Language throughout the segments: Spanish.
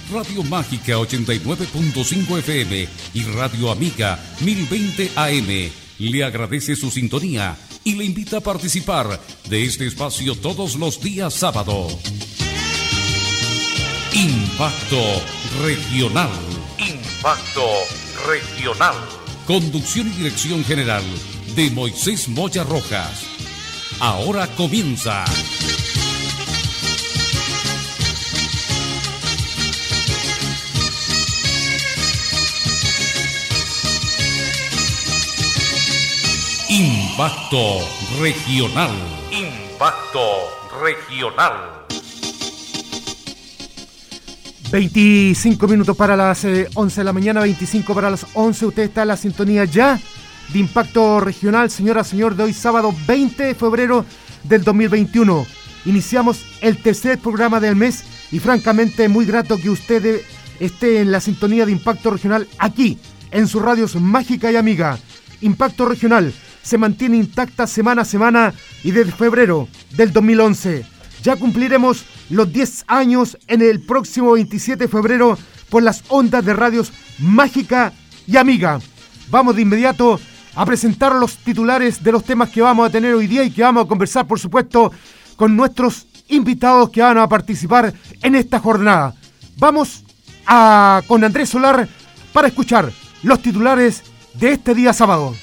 Radio Mágica 89.5 FM y Radio Amiga 1020 AM le agradece su sintonía y le invita a participar de este espacio todos los días sábado. Impacto Regional. Impacto Regional. Conducción y dirección general de Moisés Moya Rojas. Ahora comienza. Impacto Regional. Impacto Regional. 25 minutos para las 11 de la mañana, 25 para las 11. Usted está en la sintonía ya de Impacto Regional, señora, señor, de hoy sábado 20 de febrero del 2021. Iniciamos el tercer programa del mes y francamente muy grato que usted esté en la sintonía de Impacto Regional aquí, en sus radios Mágica y Amiga. Impacto Regional se mantiene intacta semana a semana y desde febrero del 2011. Ya cumpliremos los 10 años en el próximo 27 de febrero por las ondas de radios Mágica y Amiga. Vamos de inmediato a presentar los titulares de los temas que vamos a tener hoy día y que vamos a conversar, por supuesto, con nuestros invitados que van a participar en esta jornada. Vamos con Andrés Solar para escuchar los titulares de este día sábado.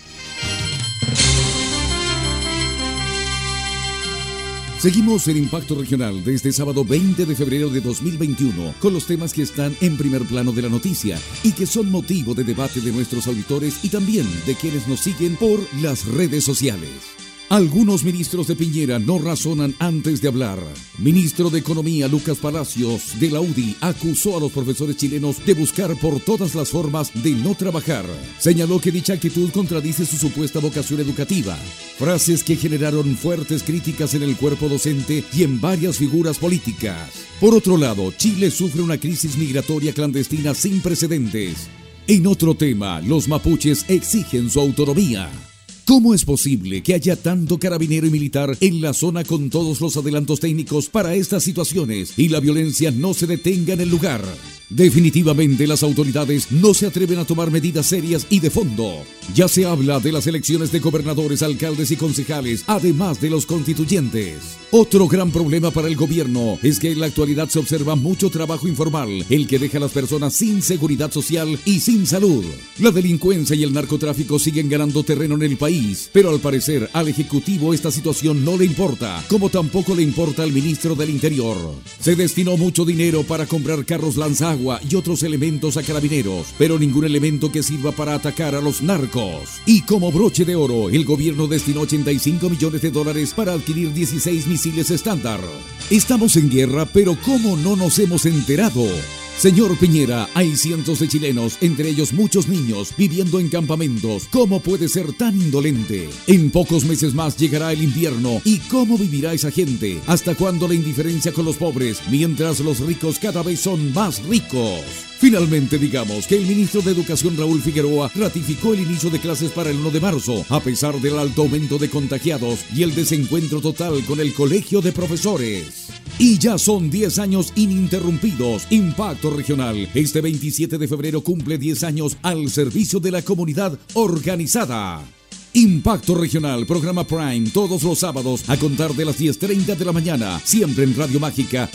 Seguimos en Impacto Regional desde sábado 20 de febrero de 2021 con los temas que están en primer plano de la noticia y que son motivo de debate de nuestros auditores y también de quienes nos siguen por las redes sociales. Algunos ministros de Piñera no razonan antes de hablar. Ministro de Economía Lucas Palacios de la UDI acusó a los profesores chilenos de buscar por todas las formas de no trabajar. Señaló que dicha actitud contradice su supuesta vocación educativa. Frases que generaron fuertes críticas en el cuerpo docente y en varias figuras políticas. Por otro lado, Chile sufre una crisis migratoria clandestina sin precedentes. En otro tema, los mapuches exigen su autonomía. ¿Cómo es posible que haya tanto carabinero y militar en la zona con todos los adelantos técnicos para estas situaciones y la violencia no se detenga en el lugar? Definitivamente las autoridades no se atreven a tomar medidas serias y de fondo. Ya se habla de las elecciones de gobernadores, alcaldes y concejales, además de los constituyentes. Otro gran problema para el gobierno es que en la actualidad se observa mucho trabajo informal, el que deja a las personas sin seguridad social y sin salud. La delincuencia y el narcotráfico siguen ganando terreno en el país, pero al parecer al Ejecutivo esta situación no le importa, como tampoco le importa al ministro del Interior. Se destinó mucho dinero para comprar carros lanzagua y otros elementos a carabineros, pero ningún elemento que sirva para atacar a los narcos. Y como broche de oro, el gobierno destinó $85 millones para adquirir 16 misiles estándar. Estamos en guerra, pero ¿cómo no nos hemos enterado? Señor Piñera, hay cientos de chilenos, entre ellos muchos niños, viviendo en campamentos. ¿Cómo puede ser tan indolente? En pocos meses más llegará el invierno. ¿Y cómo vivirá esa gente? ¿Hasta cuándo la indiferencia con los pobres, mientras los ricos cada vez son más ricos? Finalmente digamos que el ministro de Educación Raúl Figueroa ratificó el inicio de clases para el 1 de marzo, a pesar del alto aumento de contagiados y el desencuentro total con el Colegio de Profesores. Y ya son 10 años ininterrumpidos. Impacto Regional, este 27 de febrero cumple 10 años al servicio de la comunidad organizada. Impacto Regional, programa Prime, todos los sábados a contar de las 10:30 de la mañana, siempre en Radio Mágica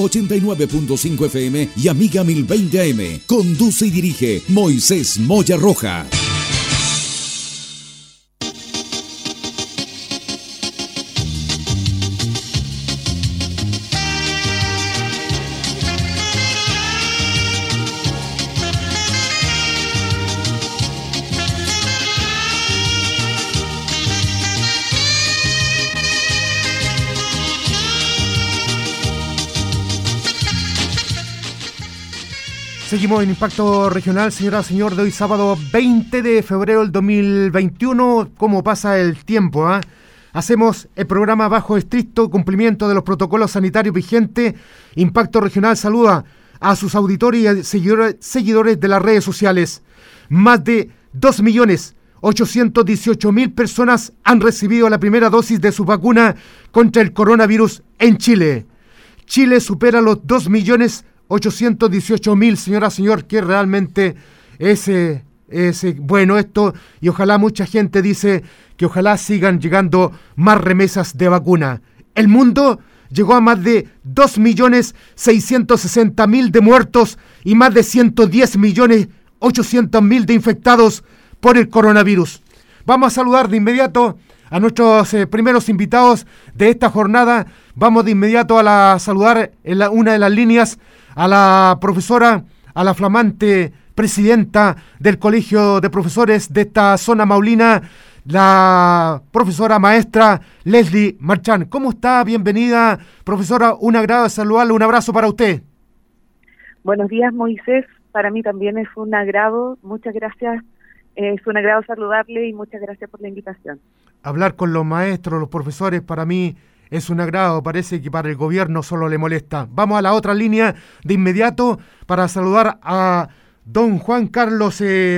89.5 FM y Amiga 1020 AM. Conduce y dirige Moisés Moya Rojas. Seguimos en Impacto Regional, señora, señor, de hoy sábado 20 de febrero del 2021. ¿Cómo pasa el tiempo? Hacemos el programa bajo estricto cumplimiento de los protocolos sanitarios vigentes. Impacto Regional saluda a sus auditores y seguidores de las redes sociales. Más de 2.818.000 personas han recibido la primera dosis de su vacuna contra el coronavirus en Chile. Chile supera los 2.818.000 818.000, señora, señor, que realmente es bueno esto, y ojalá mucha gente dice que ojalá sigan llegando más remesas de vacuna. El mundo llegó a más de 2.660.000 de muertos y más de 110.800.000 de infectados por el coronavirus. Vamos a saludar de inmediato a nuestros primeros invitados de esta jornada. Vamos de inmediato a saludar en una de las líneas a la profesora, a la flamante presidenta del Colegio de Profesores de esta zona maulina, la profesora maestra Leslie Marchán. ¿Cómo está? Bienvenida, profesora. Un agrado saludarle, un abrazo para usted. Buenos días, Moisés. Para mí también es un agrado. Muchas gracias. Es un agrado saludarle y muchas gracias por la invitación. Hablar con los maestros, los profesores, para mí es un agrado. Parece que para el gobierno solo le molesta. Vamos a la otra línea de inmediato para saludar a don Juan Carlos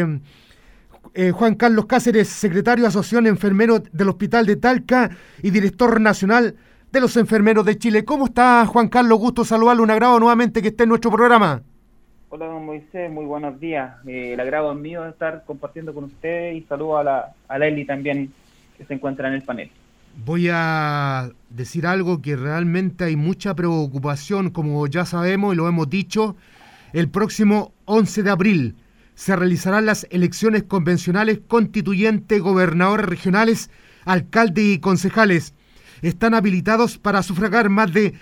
Cáceres, secretario de Asociación Enfermeros del Hospital de Talca y director nacional de los Enfermeros de Chile. ¿Cómo está, Juan Carlos? Gusto saludarle, un agrado nuevamente que esté en nuestro programa. Hola, don Moisés, muy buenos días. El agrado es mío de estar compartiendo con usted y saludo a Leslie también, que se encuentra en el panel. Voy a decir algo que realmente hay mucha preocupación, como ya sabemos y lo hemos dicho. El próximo 11 de abril se realizarán las elecciones convencionales constituyentes, gobernadores regionales, alcaldes y concejales. Están habilitados para sufragar más de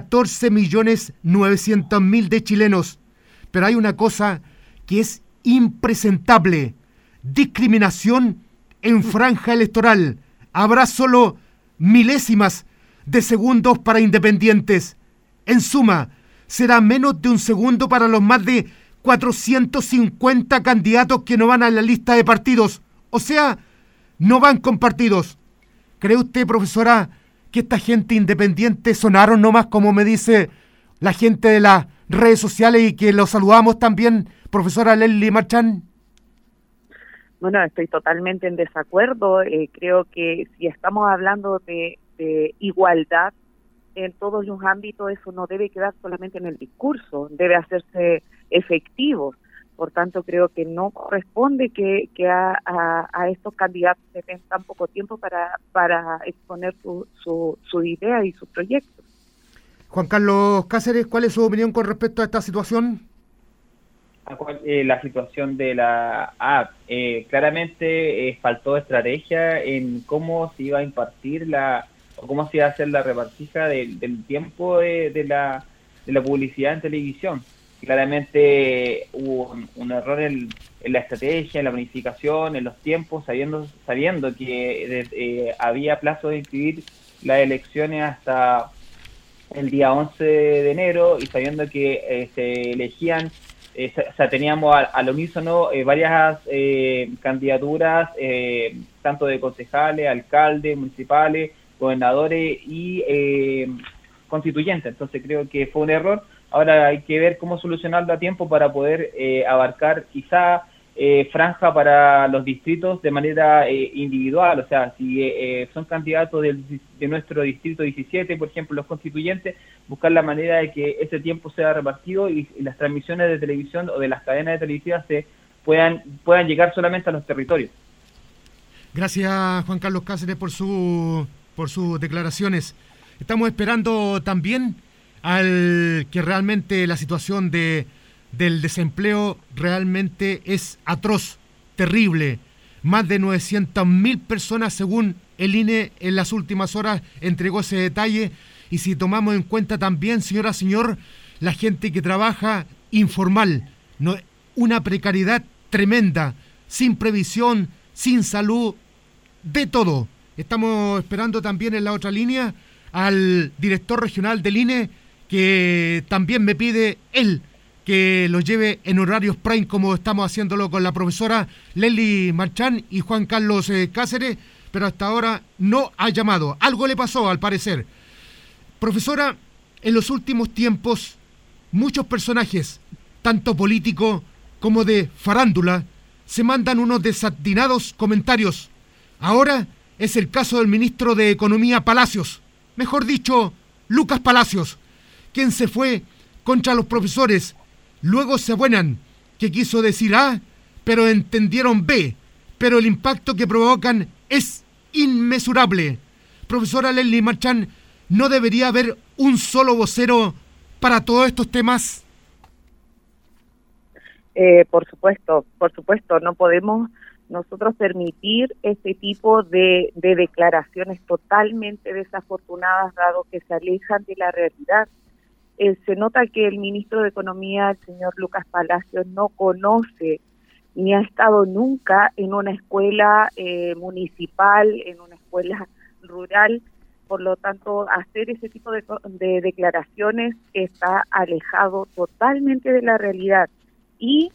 14.900.000 de chilenos. Pero hay una cosa que es impresentable: discriminación en franja electoral. Habrá solo milésimas de segundos para independientes. En suma, será menos de un segundo para los más de 450 candidatos que no van a la lista de partidos. O sea, no van con partidos. ¿Cree usted, profesora, que esta gente independiente sonaron nomás, como me dice la gente de las redes sociales, y que lo saludamos también, profesora Leslie Marchán? Bueno, estoy totalmente en desacuerdo. Creo que si estamos hablando de igualdad en todos los ámbitos, eso no debe quedar solamente en el discurso, debe hacerse efectivo. Por tanto, creo que no corresponde que a estos candidatos se den tan poco tiempo para exponer su idea y su proyecto. Juan Carlos Cáceres, ¿cuál es su opinión con respecto a esta situación? La situación de la app, claramente faltó estrategia en cómo se iba a impartir o cómo se iba a hacer la repartija del tiempo de la publicidad en televisión. Claramente hubo un error en la estrategia, en la planificación, en los tiempos, sabiendo que había plazo de inscribir las elecciones hasta el día 11 de enero y sabiendo que se elegían, teníamos al unísono varias candidaturas, tanto de concejales, alcaldes, municipales, gobernadores y constituyentes. Entonces creo que fue un error. Ahora hay que ver cómo solucionarlo a tiempo para poder abarcar quizá franja para los distritos de manera individual. O sea, si son candidatos de nuestro distrito 17, por ejemplo, los constituyentes, buscar la manera de que ese tiempo sea repartido y las transmisiones de televisión o de las cadenas de televisivas puedan llegar solamente a los territorios. Gracias, Juan Carlos Cáceres, por sus declaraciones. Estamos esperando también al que realmente la situación del desempleo realmente es atroz, terrible. Más de 900.000 personas, según el INE, en las últimas horas entregó ese detalle. Y si tomamos en cuenta también, señor, la gente que trabaja informal, una precariedad tremenda, sin previsión, sin salud, de todo. Estamos esperando también en la otra línea al director regional del INE, que también me pide él que lo lleve en horarios prime, como estamos haciéndolo con la profesora Leslie Marchán y Juan Carlos Cáceres, pero hasta ahora no ha llamado. Algo le pasó, al parecer. Profesora, en los últimos tiempos, muchos personajes, tanto políticos como de farándula, se mandan unos desatinados comentarios. Ahora es el caso del ministro de Economía Palacios, mejor dicho, Lucas Palacios, quien se fue contra los profesores, luego se abuenan, que quiso decir A, pero entendieron B, pero el impacto que provocan es inmesurable. Profesora Leslie Marchand, ¿no debería haber un solo vocero para todos estos temas? Por supuesto, no podemos nosotros permitir este tipo de declaraciones totalmente desafortunadas, dado que se alejan de la realidad. Se nota que el ministro de Economía, el señor Lucas Palacios, no conoce ni ha estado nunca en una escuela municipal, en una escuela rural. Por lo tanto, hacer ese tipo de declaraciones está alejado totalmente de la realidad y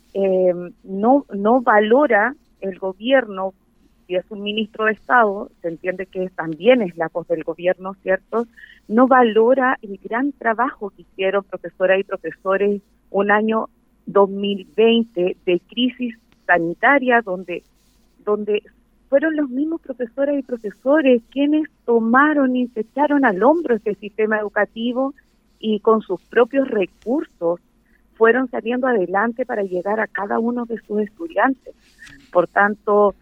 no valora el gobierno. Si es un ministro de Estado, se entiende que también es la voz del gobierno, ¿cierto? No valora el gran trabajo que hicieron profesoras y profesores un año 2020 de crisis sanitaria, donde fueron los mismos profesoras y profesores quienes tomaron y se echaron al hombro este sistema educativo y con sus propios recursos fueron saliendo adelante para llegar a cada uno de sus estudiantes. Por tanto,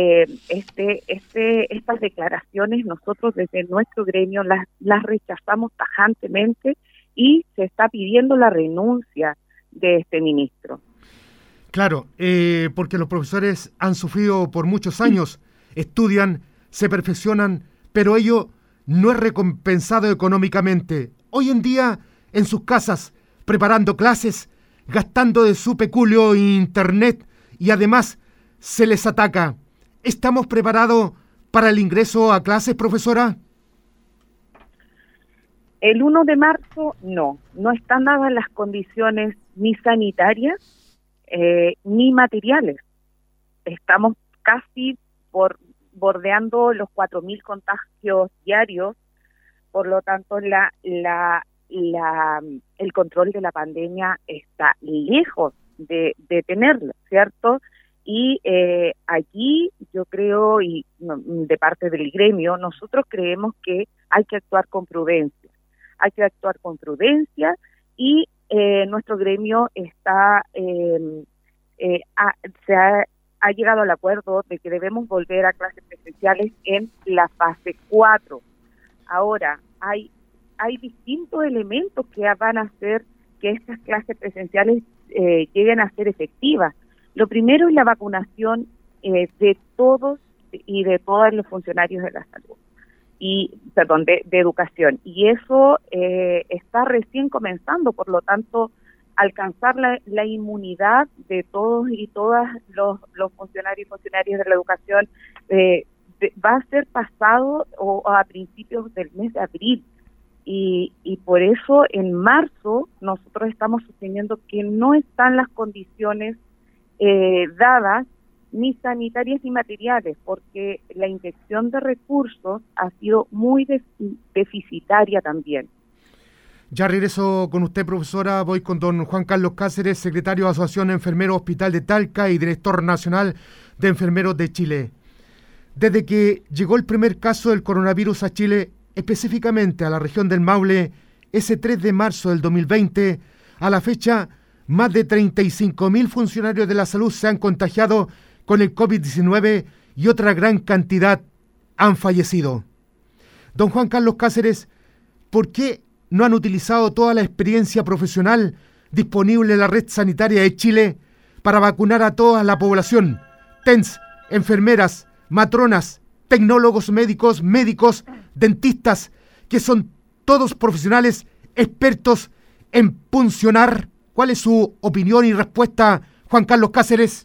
estas declaraciones nosotros desde nuestro gremio las rechazamos tajantemente y se está pidiendo la renuncia de este ministro. Claro, porque los profesores han sufrido por muchos años, estudian, se perfeccionan, pero ello no es recompensado económicamente. Hoy en día, en sus casas, preparando clases, gastando de su peculio internet y además se les ataca. ¿Estamos preparados para el ingreso a clases, profesora? El 1 de marzo no están dadas las condiciones ni sanitarias ni materiales. Estamos casi bordeando los 4.000 contagios diarios, por lo tanto el control de la pandemia está lejos de tenerlo, ¿cierto? Y aquí yo creo, y de parte del gremio, nosotros creemos que hay que actuar con prudencia. Hay que actuar con prudencia y nuestro gremio ha llegado al acuerdo de que debemos volver a clases presenciales en la fase 4. Ahora, hay distintos elementos que van a hacer que estas clases presenciales lleguen a ser efectivas. Lo primero es la vacunación de todos y de todos los funcionarios de la salud, de educación. Y eso está recién comenzando, por lo tanto, alcanzar la inmunidad de todos y todas los funcionarios y funcionarias de la educación va a ser pasado o a principios del mes de abril. Y por eso en marzo nosotros estamos sosteniendo que no están las condiciones dadas, ni sanitarias ni materiales, porque la inyección de recursos ha sido muy deficitaria también. Ya regreso con usted, profesora. Voy con don Juan Carlos Cáceres, secretario de Asociación Enfermeros Hospital de Talca y director nacional de Enfermeros de Chile. Desde que llegó el primer caso del coronavirus a Chile, específicamente a la región del Maule, ese 3 de marzo del 2020, a la fecha, más de 35.000 funcionarios de la salud se han contagiado con el COVID-19 y otra gran cantidad han fallecido. Don Juan Carlos Cáceres, ¿por qué no han utilizado toda la experiencia profesional disponible en la red sanitaria de Chile para vacunar a toda la población? TENS, enfermeras, matronas, tecnólogos médicos, dentistas, que son todos profesionales expertos en puncionar. ¿Cuál es su opinión y respuesta, Juan Carlos Cáceres?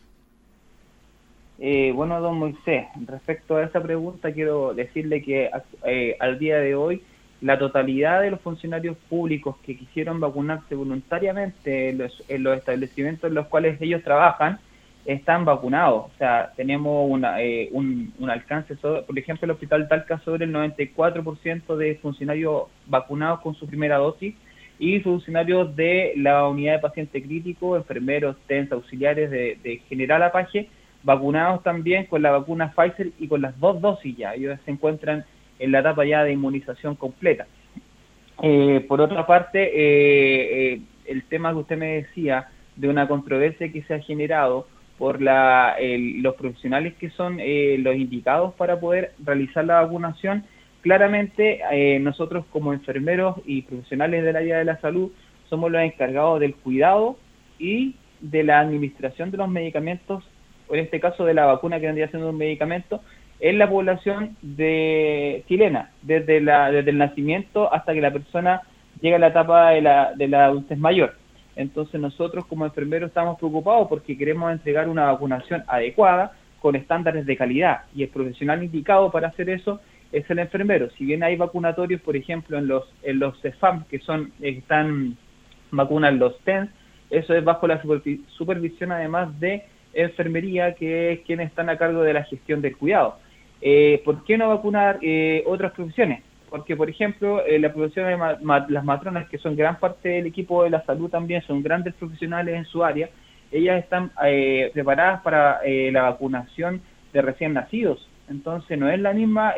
Bueno, don Moisés, respecto a esa pregunta quiero decirle que al día de hoy la totalidad de los funcionarios públicos que quisieron vacunarse voluntariamente en los establecimientos en los cuales ellos trabajan están vacunados. O sea, tenemos un alcance, por ejemplo, el Hospital Talca sobre el 94% de funcionarios vacunados con su primera dosis y funcionarios de la unidad de paciente crítico, enfermeros, TENS, auxiliares de General Apache, vacunados también con la vacuna Pfizer y con las 2 dosis ya. Ellos se encuentran en la etapa ya de inmunización completa. Por otra parte, el tema que usted me decía de una controversia que se ha generado por los profesionales que son los indicados para poder realizar la vacunación, claramente nosotros como enfermeros y profesionales del área de la salud somos los encargados del cuidado y de la administración de los medicamentos, o en este caso de la vacuna que vendría siendo un medicamento, en la población chilena, desde el nacimiento hasta que la persona llega a la etapa de la adultez mayor. Entonces nosotros como enfermeros estamos preocupados porque queremos entregar una vacunación adecuada con estándares de calidad, y el profesional indicado para hacer eso es el enfermero. Si bien hay vacunatorios, por ejemplo, en los CEFAM, que están vacunan los TENS, eso es bajo la supervisión además de enfermería, que es quienes están a cargo de la gestión del cuidado. ¿Por qué no vacunar otras profesiones? Porque, por ejemplo, la profesión de las matronas, que son gran parte del equipo de la salud también, son grandes profesionales en su área, ellas están preparadas para la vacunación de recién nacidos. Entonces no es la misma,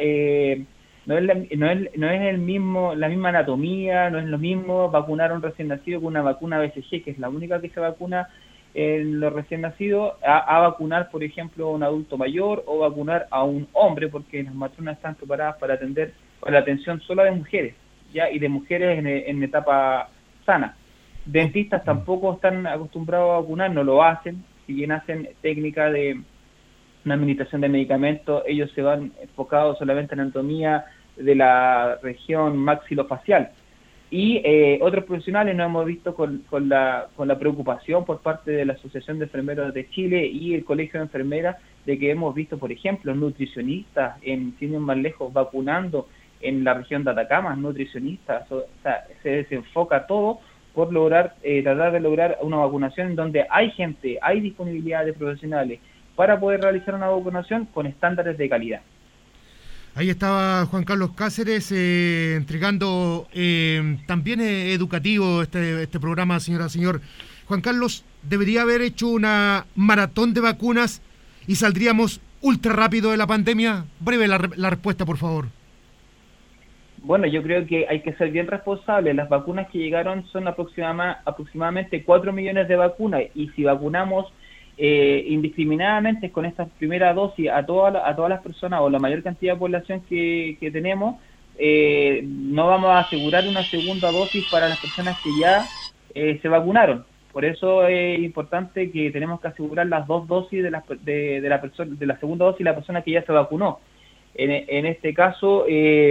no es la misma anatomía, no es lo mismo vacunar a un recién nacido con una vacuna BCG, que es la única que se vacuna en los recién nacidos, a vacunar, por ejemplo, a un adulto mayor o vacunar a un hombre, porque las matronas están preparadas para atender para la atención solo de mujeres, ya, y de mujeres en etapa sana. Dentistas tampoco están acostumbrados a vacunar, no lo hacen, si bien hacen técnica de una administración de medicamentos, ellos se van enfocados solamente en anatomía de la región maxilofacial. Y otros profesionales nos hemos visto con la preocupación por parte de la Asociación de Enfermeros de Chile y el Colegio de Enfermeras, de que hemos visto, por ejemplo, nutricionistas, sin ir más lejos, vacunando en la región de Atacama, nutricionistas. O sea, se desenfoca todo por tratar de lograr una vacunación en donde hay gente, hay disponibilidad de profesionales para poder realizar una vacunación con estándares de calidad. Ahí estaba Juan Carlos Cáceres entregando también educativo este programa, señor. Juan Carlos, debería haber hecho una maratón de vacunas y saldríamos ultra rápido de la pandemia. Breve la respuesta, por favor. Bueno, yo creo que hay que ser bien responsables. Las vacunas que llegaron son aproximadamente 4 millones de vacunas, y si vacunamos indiscriminadamente con esta primera dosis a todas las personas, o la mayor cantidad de población que tenemos, no vamos a asegurar una segunda dosis para las personas que ya se vacunaron. Por eso es importante que tenemos que asegurar las 2 dosis de la segunda dosis de la persona que ya se vacunó. En este caso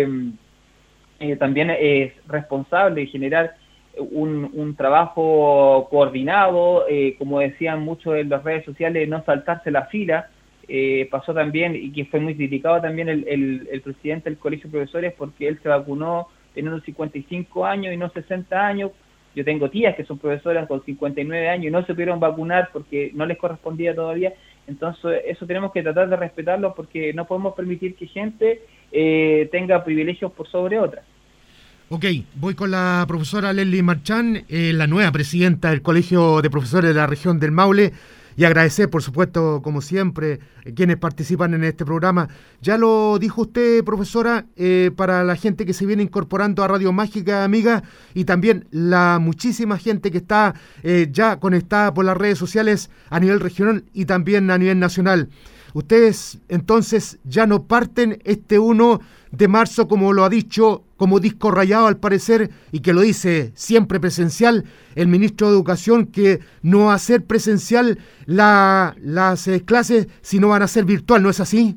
también es responsable generar un trabajo coordinado, como decían muchos en las redes sociales, no saltarse la fila. Pasó también, y que fue muy criticado también el presidente del Colegio de Profesores, porque él se vacunó teniendo 55 años y no 60 años. Yo tengo tías que son profesoras con 59 años y no se pudieron vacunar porque no les correspondía todavía. Entonces eso tenemos que tratar de respetarlo, porque no podemos permitir que gente tenga privilegios por sobre otras. Ok, voy con la profesora Leslie Marchand, la nueva presidenta del Colegio de Profesores de la región del Maule, y agradecer, por supuesto, como siempre, quienes participan en este programa. Ya lo dijo usted, profesora, para la gente que se viene incorporando a Radio Mágica, amiga, y también la muchísima gente que está ya conectada por las redes sociales a nivel regional y también a nivel nacional. Ustedes entonces ya no parten este 1 de marzo, como lo ha dicho, como disco rayado al parecer, y que lo dice siempre presencial el ministro de Educación, que no va a ser presencial las clases, sino van a ser virtual, ¿no es así?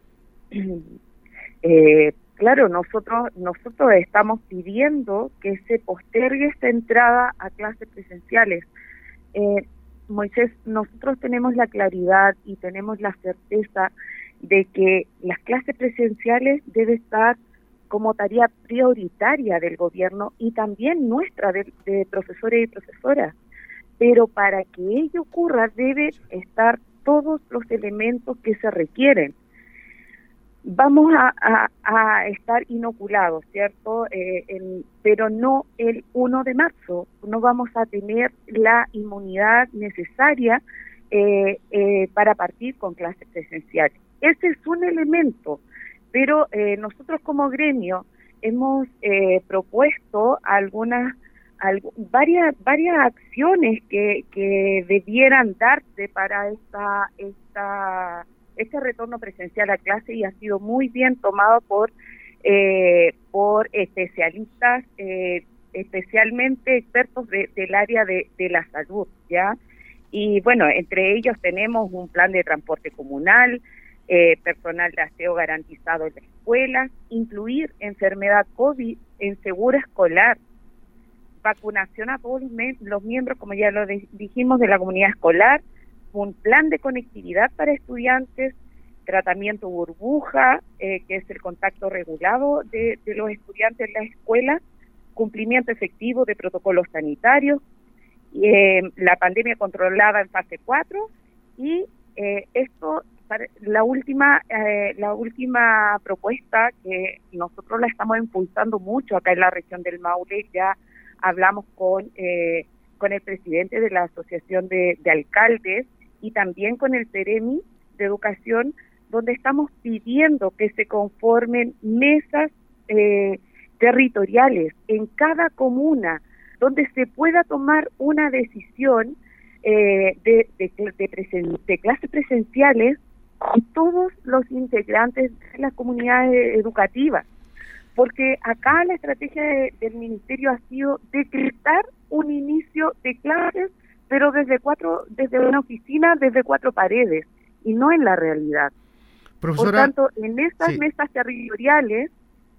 Claro, nosotros estamos pidiendo que se postergue esta entrada a clases presenciales. Moisés, nosotros tenemos la claridad y tenemos la certeza de que las clases presenciales deben estar como tarea prioritaria del gobierno y también nuestra de profesores y profesoras. Pero para que ello ocurra deben estar todos los elementos que se requieren. Vamos a estar inoculados, ¿cierto? Pero no el 1 de marzo. No vamos a tener la inmunidad necesaria para partir con clases presenciales. Ese es un elemento, pero nosotros como gremio hemos propuesto varias acciones que debieran darse para este retorno presencial a clase, y ha sido muy bien tomado por especialistas, especialmente expertos del área de la salud, ¿ya? Y bueno, entre ellos tenemos un plan de transporte comunal, personal de aseo garantizado en la escuela, incluir enfermedad COVID en seguro escolar, vacunación a todos los miembros, como ya lo dijimos, de la comunidad escolar, un plan de conectividad para estudiantes, tratamiento burbuja, que es el contacto regulado de los estudiantes en la escuela, cumplimiento efectivo de protocolos sanitarios, la pandemia controlada en fase 4, y la última propuesta que nosotros la estamos impulsando mucho acá en la región del Maule. Ya hablamos con el presidente de la Asociación de Alcaldes y también con el Ceremi de Educación, donde estamos pidiendo que se conformen mesas territoriales en cada comuna, donde se pueda tomar una decisión de clases presenciales con todos los integrantes de las comunidades educativas, porque acá la estrategia del ministerio ha sido decretar un inicio de clases, pero desde una oficina, desde 4 paredes, y no en la realidad. Profesora, por tanto, en estas mesas territoriales,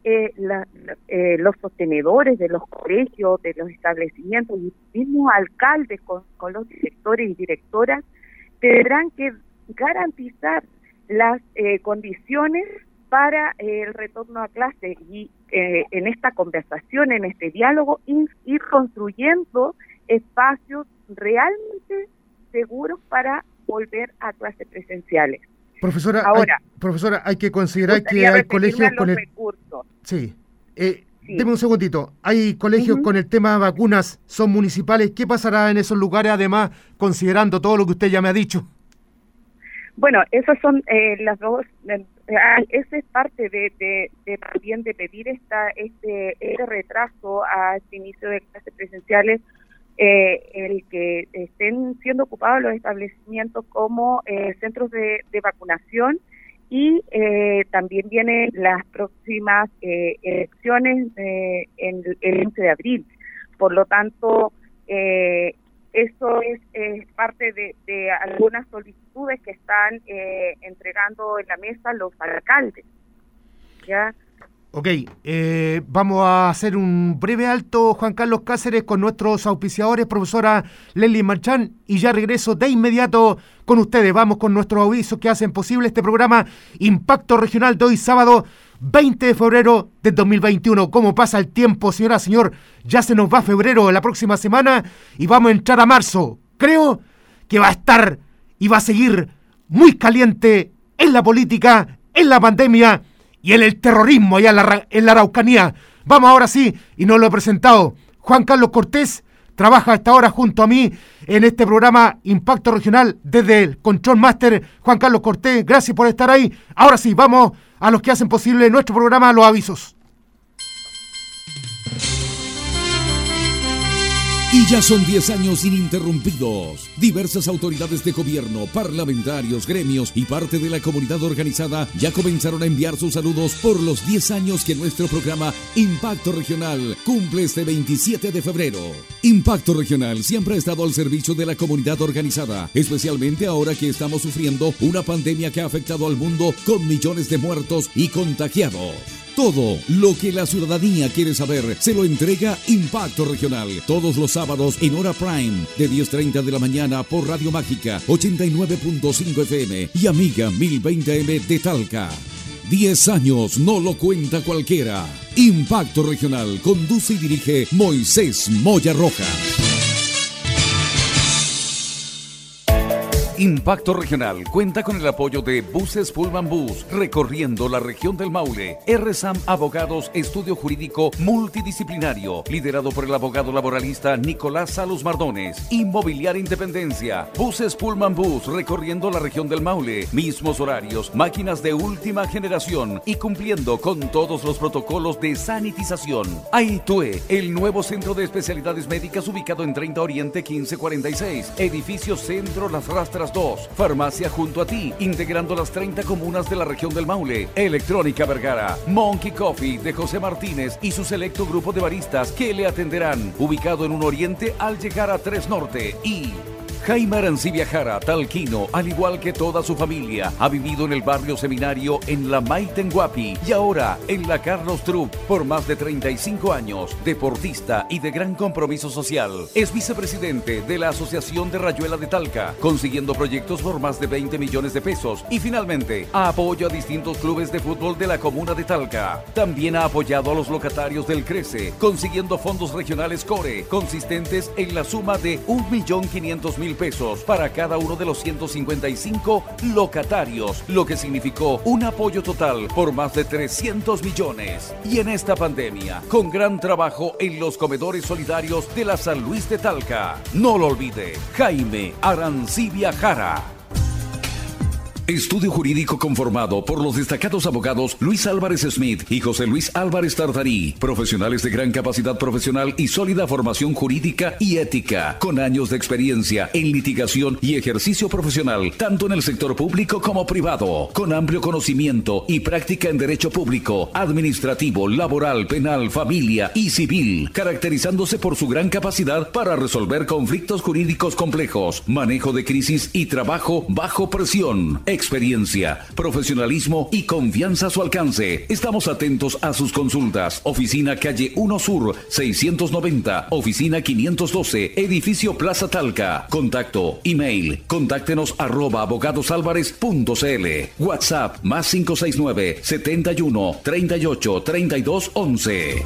los sostenedores de los colegios, de los establecimientos, y mismos alcaldes con los directores y directoras tendrán que garantizar las condiciones para el retorno a clase, y en esta conversación, en este diálogo, ir construyendo espacios realmente seguros para volver a clases presenciales. Profesora, ahora, hay que considerar que hay colegios con el recursos. Sí. Deme un segundito. Hay colegios con el tema de vacunas, son municipales. ¿Qué pasará en esos lugares, además, considerando todo lo que usted ya me ha dicho? Bueno, esas son las dos. Esa es parte de también de pedir este retraso a este inicio de clases presenciales, el que estén siendo ocupados los establecimientos como centros de vacunación, y también vienen las próximas elecciones en el 11 de abril. Por lo tanto, eso es parte de algunas solicitudes que están entregando en la mesa los alcaldes, ¿ya? Ok, vamos a hacer un breve alto, Juan Carlos Cáceres, con nuestros auspiciadores, profesora Leslie Marchán, y ya regreso de inmediato con ustedes. Vamos con nuestros avisos que hacen posible este programa Impacto Regional de hoy, sábado 20 de febrero del 2021. ¿Cómo pasa el tiempo, señora, señor? Ya se nos va febrero la próxima semana y vamos a entrar a marzo. Creo que va a estar y va a seguir muy caliente en la política, en la pandemia y en el terrorismo allá en la Araucanía. Vamos ahora sí, y nos lo he presentado. Juan Carlos Cortés trabaja a esta hora junto a mí en este programa Impacto Regional desde el Control Master. Juan Carlos Cortés, gracias por estar ahí. Ahora sí, vamos a los que hacen posible nuestro programa, los avisos. Y ya son 10 años ininterrumpidos. Diversas autoridades de gobierno, parlamentarios, gremios y parte de la comunidad organizada ya comenzaron a enviar sus saludos por los 10 años que nuestro programa Impacto Regional cumple este 27 de febrero. Impacto Regional siempre ha estado al servicio de la comunidad organizada, especialmente ahora que estamos sufriendo una pandemia que ha afectado al mundo con millones de muertos y contagiados. Todo lo que la ciudadanía quiere saber se lo entrega Impacto Regional todos los sábados en hora prime de 10:30 de la mañana por Radio Mágica 89.5 FM y Amiga 1020M de Talca. 10 años no lo cuenta cualquiera. Impacto Regional conduce y dirige Moisés Moya Rojas. Impacto Regional cuenta con el apoyo de Buses Pullman Bus, recorriendo la región del Maule. RSAM Abogados, estudio jurídico multidisciplinario, liderado por el abogado laboralista Nicolás Salos Mardones. Inmobiliaria Independencia. Buses Pullman Bus, recorriendo la región del Maule. Mismos horarios, máquinas de última generación y cumpliendo con todos los protocolos de sanitización. Aitue, el nuevo centro de especialidades médicas ubicado en 30 Oriente 1546. Edificio Centro Las Rastras 2, farmacia junto a ti, integrando las 30 comunas de la región del Maule. Electrónica Vergara, Monkey Coffee de José Martínez y su selecto grupo de baristas que le atenderán, ubicado en un Oriente al llegar a 3 Norte. Y Jaime Arancibia Jara, talquino, al igual que toda su familia, ha vivido en el barrio Seminario en la Maitenguapi y ahora en la Carlos Trupp por más de 35 años, deportista y de gran compromiso social. Es vicepresidente de la Asociación de Rayuela de Talca, consiguiendo proyectos por más de 20 millones de pesos y finalmente apoyo a distintos clubes de fútbol de la comuna de Talca. También ha apoyado a los locatarios del Crece, consiguiendo fondos regionales CORE, consistentes en la suma de 1.500.000 pesos para cada uno de los 155 locatarios, lo que significó un apoyo total por más de 300 millones. Y en esta pandemia, con gran trabajo en los comedores solidarios de la San Luis de Talca. No lo olvide, Jaime Arancibia Jara. Estudio jurídico conformado por los destacados abogados Luis Álvarez Smith y José Luis Álvarez Tartarí, profesionales de gran capacidad profesional y sólida formación jurídica y ética, con años de experiencia en litigación y ejercicio profesional, tanto en el sector público como privado, con amplio conocimiento y práctica en derecho público, administrativo, laboral, penal, familia y civil, caracterizándose por su gran capacidad para resolver conflictos jurídicos complejos, manejo de crisis y trabajo bajo presión. Experiencia, profesionalismo y confianza a su alcance. Estamos atentos a sus consultas. Oficina Calle 1 Sur, 690, Oficina 512, Edificio Plaza Talca. Contacto, email, contáctenos @abogadosalvarez.cl. WhatsApp, +569 71 38 32 11.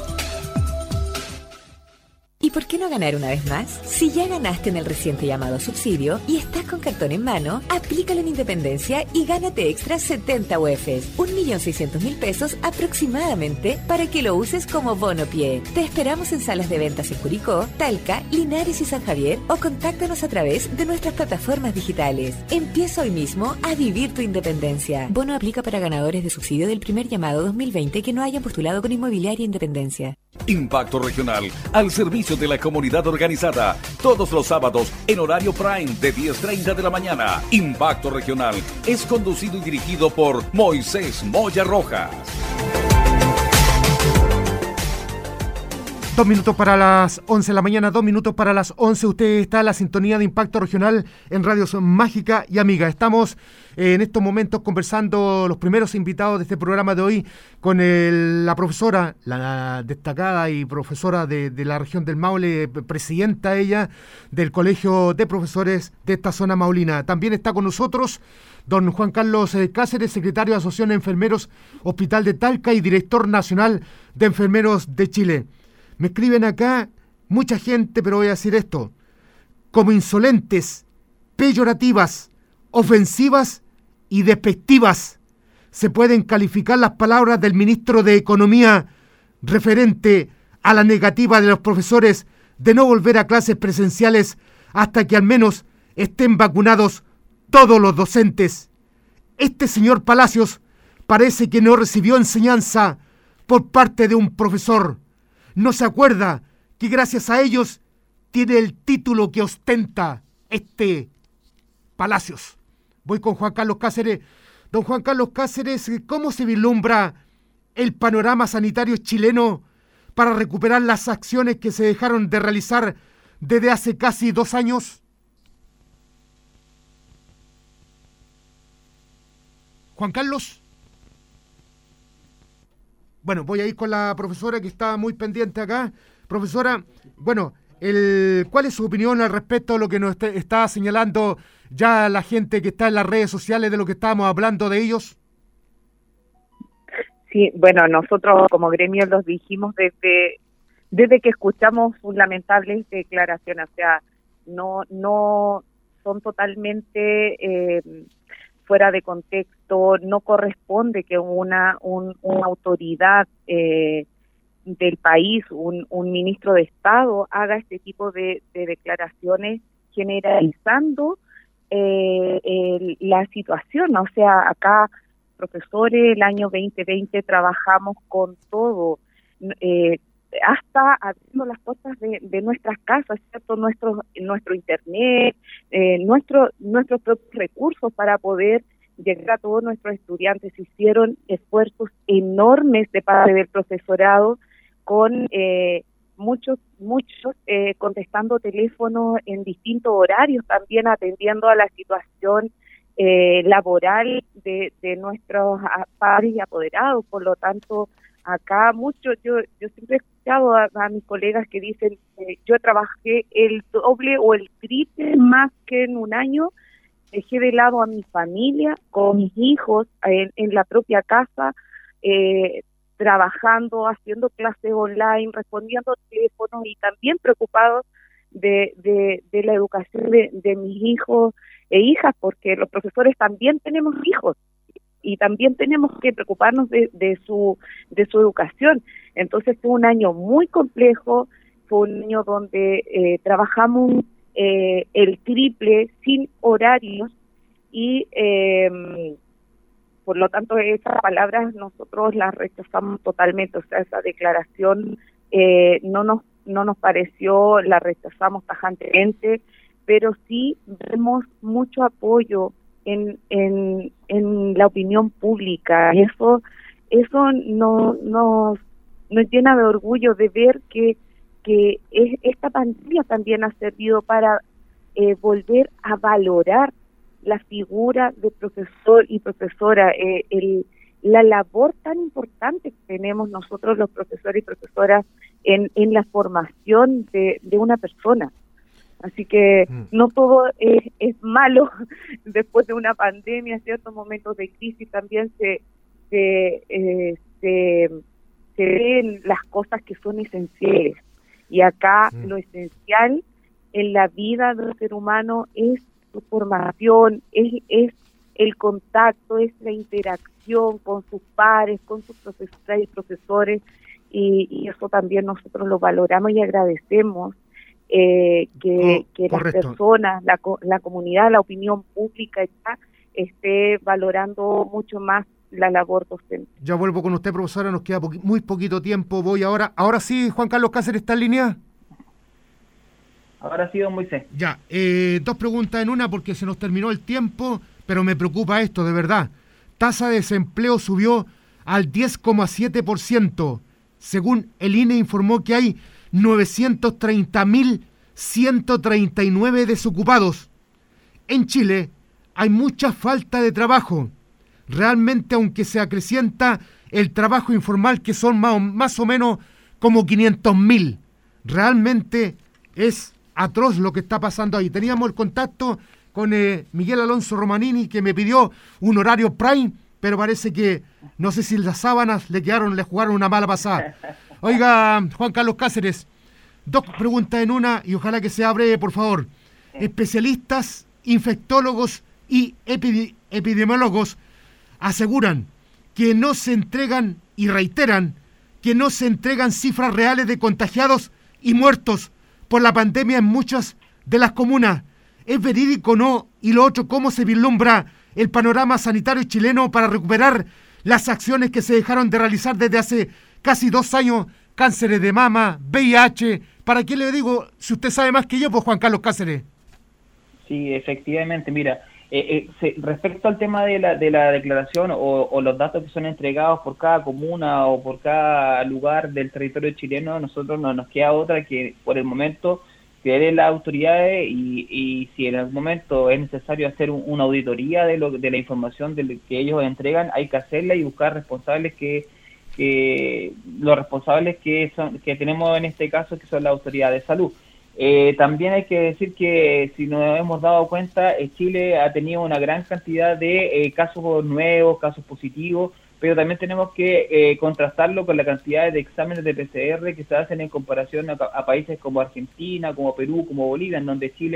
¿Y por qué no ganar una vez más? Si ya ganaste en el reciente llamado subsidio y estás con cartón en mano, aplícalo en Independencia y gánate extra 70 UFs, 1.600.000 pesos aproximadamente, para que lo uses como bono pie. Te esperamos en salas de ventas en Curicó, Talca, Linares y San Javier, o contáctanos a través de nuestras plataformas digitales. Empieza hoy mismo a vivir tu independencia. Bono aplica para ganadores de subsidio del primer llamado 2020 que no hayan postulado con Inmobiliaria Independencia. Impacto Regional, al servicio de la comunidad organizada, todos los sábados en horario prime de 10:30 de la mañana. Impacto Regional es conducido y dirigido por Moisés Moya Rojas. 2 minutos para las 11 de la mañana, 2 minutos para las 11. Usted está en la sintonía de Impacto Regional en Radios Mágica y Amiga. Estamos en estos momentos conversando los primeros invitados de este programa de hoy con la profesora, la destacada y profesora de la región del Maule, presidenta ella del Colegio de Profesores de esta zona maulina. También está con nosotros don Juan Carlos Cáceres, secretario de Asociación de Enfermeros Hospital de Talca y director nacional de Enfermeros de Chile. Me escriben acá mucha gente, pero voy a decir esto: como insolentes, peyorativas, ofensivas y despectivas se pueden calificar las palabras del ministro de Economía referente a la negativa de los profesores de no volver a clases presenciales hasta que al menos estén vacunados todos los docentes. Este señor Palacios parece que no recibió enseñanza por parte de un profesor. No se acuerda que gracias a ellos tiene el título que ostenta este Palacios. Voy con Juan Carlos Cáceres. Don Juan Carlos Cáceres, ¿cómo se vislumbra el panorama sanitario chileno para recuperar las acciones que se dejaron de realizar desde hace casi 2 años? Juan Carlos. Bueno, voy a ir con la profesora que está muy pendiente acá. Profesora, bueno, ¿cuál es su opinión al respecto de lo que nos está señalando ya la gente que está en las redes sociales de lo que estábamos hablando de ellos? Sí, bueno, nosotros como gremio los dijimos desde que escuchamos sus lamentables declaraciones. O sea, no son totalmente fuera de contexto. No corresponde que una autoridad del país, un ministro de Estado, haga este tipo de declaraciones generalizando la situación. O sea, acá, profesores, el año 2020 trabajamos con todo, hasta abriendo las puertas de nuestras casas, ¿cierto? Nuestro internet, nuestros propios recursos para poder llegar a todos nuestros estudiantes. Hicieron esfuerzos enormes de parte del profesorado, con muchos contestando teléfonos en distintos horarios, también atendiendo a la situación laboral de nuestros padres y apoderados. Por lo tanto, acá yo siempre he escuchado a mis colegas que dicen, yo trabajé el doble o el triple más que en un año, dejé de lado a mi familia, con mis hijos, en la propia casa, trabajando, haciendo clases online, respondiendo teléfonos y también preocupados de la educación de mis hijos e hijas, porque los profesores también tenemos hijos y también tenemos que preocuparnos de su educación. Entonces fue un año muy complejo, fue un año donde trabajamos el triple, sin horarios, y por lo tanto esas palabras nosotros las rechazamos totalmente. O sea, esa declaración no nos pareció, la rechazamos tajantemente, pero sí vemos mucho apoyo en la opinión pública. Eso nos llena de orgullo de ver que esta pandemia también ha servido para volver a valorar la figura de profesor y profesora, la labor tan importante que tenemos nosotros los profesores y profesoras en la formación de una persona. Así que no todo es malo. Después de una pandemia, ciertos momentos de crisis también se ven las cosas que son esenciales. Y acá lo esencial en la vida del ser humano es su formación, es el contacto, es la interacción con sus pares, con sus profesoras y profesores, y eso también nosotros lo valoramos y agradecemos. Que las personas, la comunidad, la opinión pública esté valorando mucho más la labor docente. Ya vuelvo con usted, profesora, nos queda muy poquito tiempo. Voy ahora sí, Juan Carlos Cáceres, ¿está en línea? Ahora sí, don Moisés. Ya, dos preguntas en una porque se nos terminó el tiempo, pero me preocupa esto, de verdad. Tasa de desempleo subió al 10,7%. Según el INE informó que hay 930.139 desocupados. En Chile hay mucha falta de trabajo. Realmente, aunque se acrecienta el trabajo informal, que son más o menos como 500.000. Realmente es atroz lo que está pasando ahí. Teníamos el contacto con Miguel Alonso Romanini, que me pidió un horario prime, pero parece que, no sé si las sábanas le jugaron una mala pasada. Oiga, Juan Carlos Cáceres, dos preguntas en una y ojalá que sea breve, por favor. Especialistas, infectólogos y epidemiólogos aseguran que no se entregan y reiteran que no se entregan cifras reales de contagiados y muertos por la pandemia en muchas de las comunas. ¿Es verídico o no? Y lo otro, ¿cómo se vislumbra el panorama sanitario chileno para recuperar las acciones que se dejaron de realizar desde hace casi 2 años? Cánceres de mama, VIH. ¿Para qué le digo? Si usted sabe más que yo, pues Juan Carlos Cáceres. Sí, efectivamente. Mira, respecto al tema de la declaración o los datos que son entregados por cada comuna o por cada lugar del territorio chileno, nosotros no nos queda otra que por el momento creer en las autoridades y si en algún momento es necesario hacer una auditoría de la información que ellos entregan, hay que hacerla y buscar responsables los responsables que tenemos en este caso, que son las autoridades de salud. También hay que decir que, si nos hemos dado cuenta, Chile ha tenido una gran cantidad de casos nuevos, casos positivos, pero también tenemos que contrastarlo con la cantidad de exámenes de PCR que se hacen en comparación a países como Argentina, como Perú, como Bolivia, en donde Chile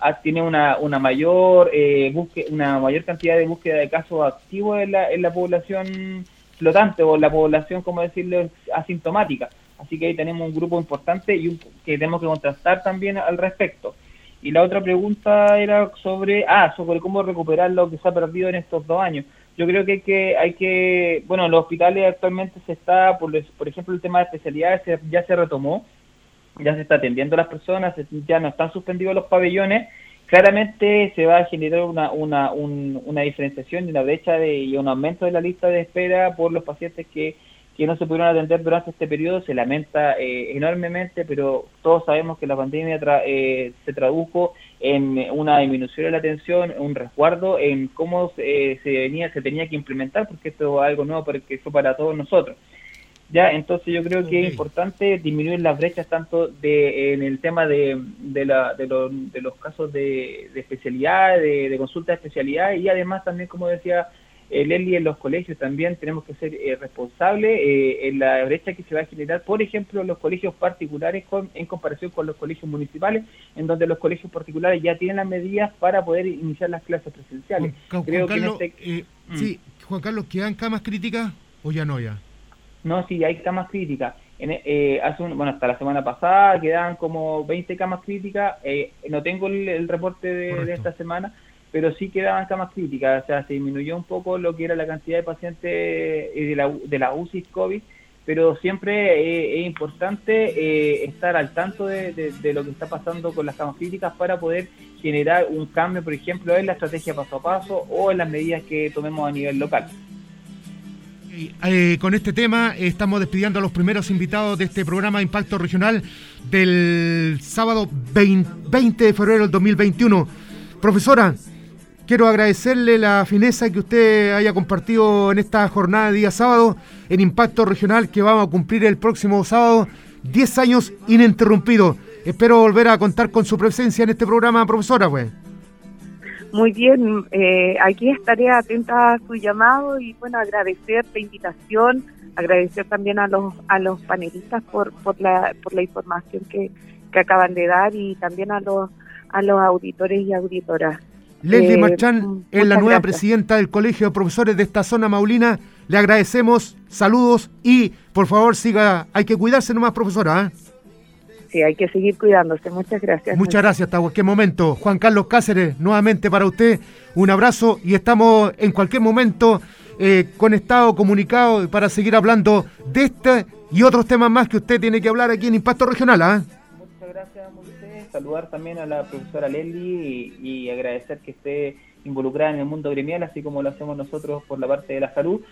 tiene una mayor una mayor cantidad de búsqueda de casos activos en la población flotante o la población, como decirlo, asintomática. Así que ahí tenemos un grupo importante que tenemos que contrastar también al respecto. Y la otra pregunta era sobre cómo recuperar lo que se ha perdido en estos 2 años. Yo creo que hay que bueno, los hospitales actualmente se está, por ejemplo, el tema de especialidades ya se retomó, ya se está atendiendo a las personas, ya no están suspendidos los pabellones. Claramente se va a generar una diferenciación y una brecha y un aumento de la lista de espera por los pacientes que no se pudieron atender durante este periodo. Se lamenta enormemente, pero todos sabemos que la pandemia se tradujo en una disminución de la atención, un resguardo en cómo se tenía que implementar, porque esto es algo nuevo porque fue para todos nosotros. Ya, entonces yo creo que es importante disminuir las brechas tanto en el tema de los casos de especialidad, de consulta de especialidad, y además también, como decía Leslie, en los colegios también tenemos que ser responsables en la brecha que se va a generar, por ejemplo, en los colegios particulares en comparación con los colegios municipales, en donde los colegios particulares ya tienen las medidas para poder iniciar las clases presenciales. Sí, Juan Carlos, ¿quedan camas críticas o ya no ya? No, sí, hay camas críticas. Hasta la semana pasada quedaban como 20 camas críticas. No tengo el reporte de esta semana, pero sí quedaban camas críticas. O sea, se disminuyó un poco lo que era la cantidad de pacientes de la UCI COVID, pero siempre es importante estar al tanto de lo que está pasando con las camas críticas para poder generar un cambio, por ejemplo, en la estrategia paso a paso o en las medidas que tomemos a nivel local. Con este tema estamos despidiendo a los primeros invitados de este programa Impacto Regional del sábado 20 de febrero del 2021. Profesora, quiero agradecerle la fineza que usted haya compartido en esta jornada de día sábado en Impacto Regional, que vamos a cumplir el próximo sábado 10 años ininterrumpidos. Espero volver a contar con su presencia en este programa, profesora, pues. Muy bien, aquí estaré atenta a su llamado y bueno, agradecer la invitación, agradecer también a los panelistas por la información que acaban de dar y también a los auditores y auditoras. Leslie Marchán es la nueva presidenta del Colegio de Profesores de esta zona maulina. Le agradecemos, saludos y por favor siga, hay que cuidarse nomás, profesora, ¿eh? Sí, hay que seguir cuidándose. Muchas gracias. Muchas gracias, hasta cualquier momento. Juan Carlos Cáceres, nuevamente para usted, un abrazo y estamos en cualquier momento conectados, comunicados para seguir hablando de este y otros temas más que usted tiene que hablar aquí en Impacto Regional. Muchas gracias, Moisés. Saludar también a la profesora Leslie y agradecer que esté involucrada en el mundo gremial, así como lo hacemos nosotros por la parte de la salud,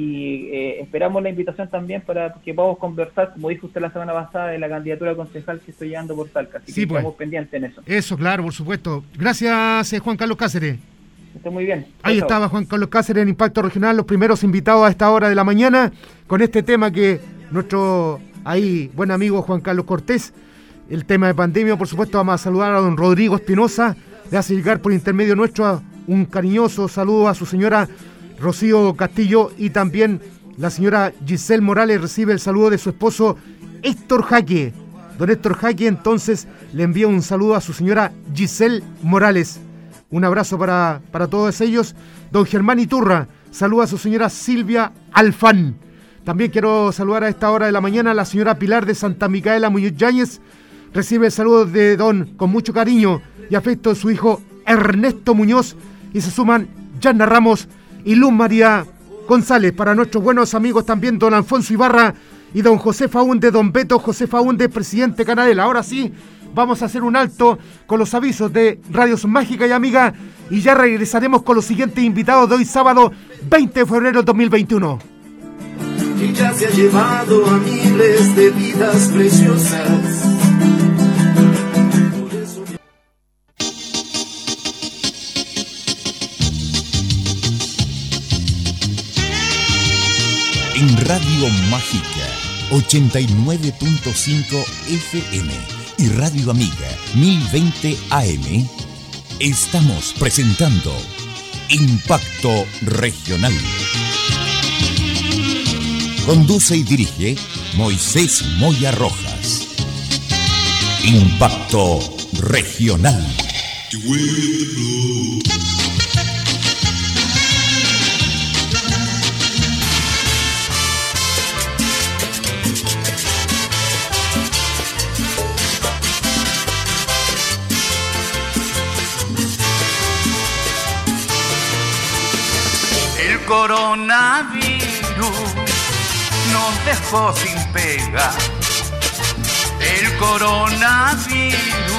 y esperamos la invitación también para que podamos conversar, como dijo usted la semana pasada, de la candidatura concejal que estoy llevando por Talca, así que estamos pendientes en eso. Eso, claro, por supuesto. Gracias, Juan Carlos Cáceres. Está muy bien. Ahí estaba Juan Carlos Cáceres en Impacto Regional, los primeros invitados a esta hora de la mañana, con este tema que nuestro buen amigo Juan Carlos Cortés, el tema de pandemia. Por supuesto vamos a saludar a don Rodrigo Espinosa, le hace llegar por intermedio nuestro un cariñoso saludo a su señora Rocío Castillo, y también la señora Giselle Morales recibe el saludo de su esposo Héctor Jaque. Don Héctor Jaque entonces le envía un saludo a su señora Giselle Morales. Un abrazo para todos ellos. Don Germán Iturra saluda a su señora Silvia Alfán. También quiero saludar a esta hora de la mañana a la señora Pilar de Santa Micaela Muñoz Yáñez. Recibe el saludo de con mucho cariño y afecto de su hijo Ernesto Muñoz, y se suman Yanna Ramos y Luz María González. Para nuestros buenos amigos también don Alfonso Ibarra y don José Faúnde, don Beto José Faúnde, presidente Canadela. Ahora sí, vamos a hacer un alto con los avisos de Radios Mágica y Amiga y ya regresaremos con los siguientes invitados de hoy sábado 20 de febrero de 2021. Y ya se ha llevado a miles de vidas preciosas. En Radio Mágica 89.5 FM y Radio Amiga 1020 AM estamos presentando Impacto Regional. Conduce y dirige Moisés Moya Rojas. Impacto Regional. El coronavirus nos dejó sin pega. El coronavirus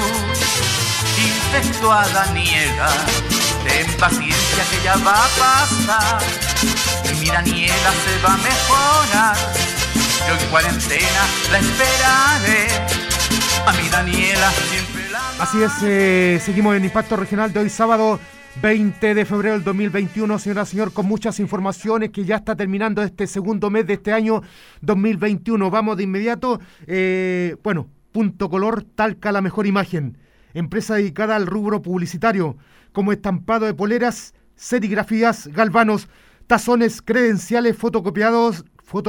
infectó a Daniela. Ten paciencia que ya va a pasar. Y mi Daniela se va a mejorar. Yo en cuarentena la esperaré. A mi Daniela siempre la... Así es, seguimos en Impacto Regional de hoy sábado 20 de febrero del 2021, señora, señor, con muchas informaciones que ya está terminando este segundo mes de este año 2021. Vamos de inmediato, Punto Color, Talca, la mejor imagen. Empresa dedicada al rubro publicitario, como estampado de poleras, serigrafías, galvanos, tazones, credenciales, fotocopiados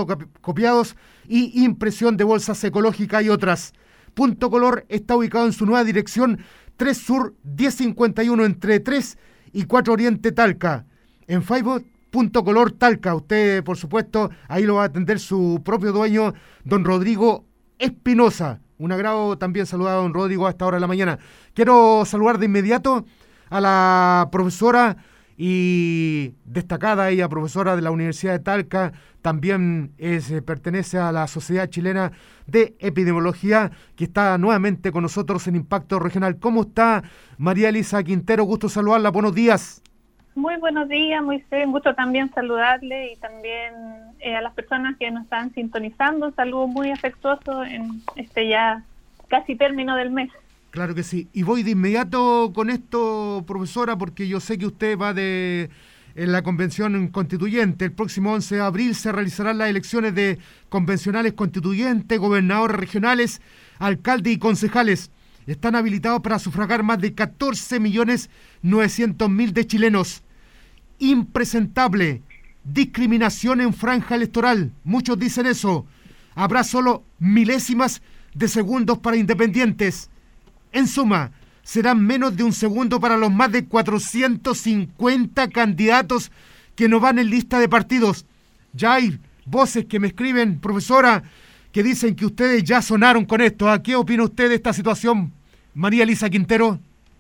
y impresión de bolsas ecológicas y otras. Punto Color está ubicado en su nueva dirección 3 Sur 1051 entre 3 y 4 Oriente Talca. En Facebook, Punto Color Talca. Usted, por supuesto, ahí lo va a atender su propio dueño, don Rodrigo Espinosa. Un agrado también saludar a don Rodrigo a esta hora de la mañana. Quiero saludar de inmediato a la profesora y destacada ella, profesora de la Universidad de Talca, también pertenece a la Sociedad Chilena de Epidemiología, que está nuevamente con nosotros en Impacto Regional. ¿Cómo está María Elisa Quintero? Gusto saludarla, buenos días. Muy buenos días, Moisés, un gusto también saludarle y también a las personas que nos están sintonizando. Un saludo muy afectuoso en este ya casi término del mes. Claro que sí. Y voy de inmediato con esto, profesora, porque yo sé que usted va en la convención constituyente. El próximo 11 de abril se realizarán las elecciones de convencionales constituyentes, gobernadores regionales, alcaldes y concejales. Están habilitados para sufragar más de 14.900.000 de chilenos. Impresentable. Discriminación en franja electoral. Muchos dicen eso. Habrá solo milésimas de segundos para independientes. En suma, serán menos de un segundo para los más de 450 candidatos que no van en lista de partidos. Ya hay voces que me escriben, profesora, que dicen que ustedes ya sonaron con esto. ¿A qué opina usted de esta situación, María Elisa Quintero?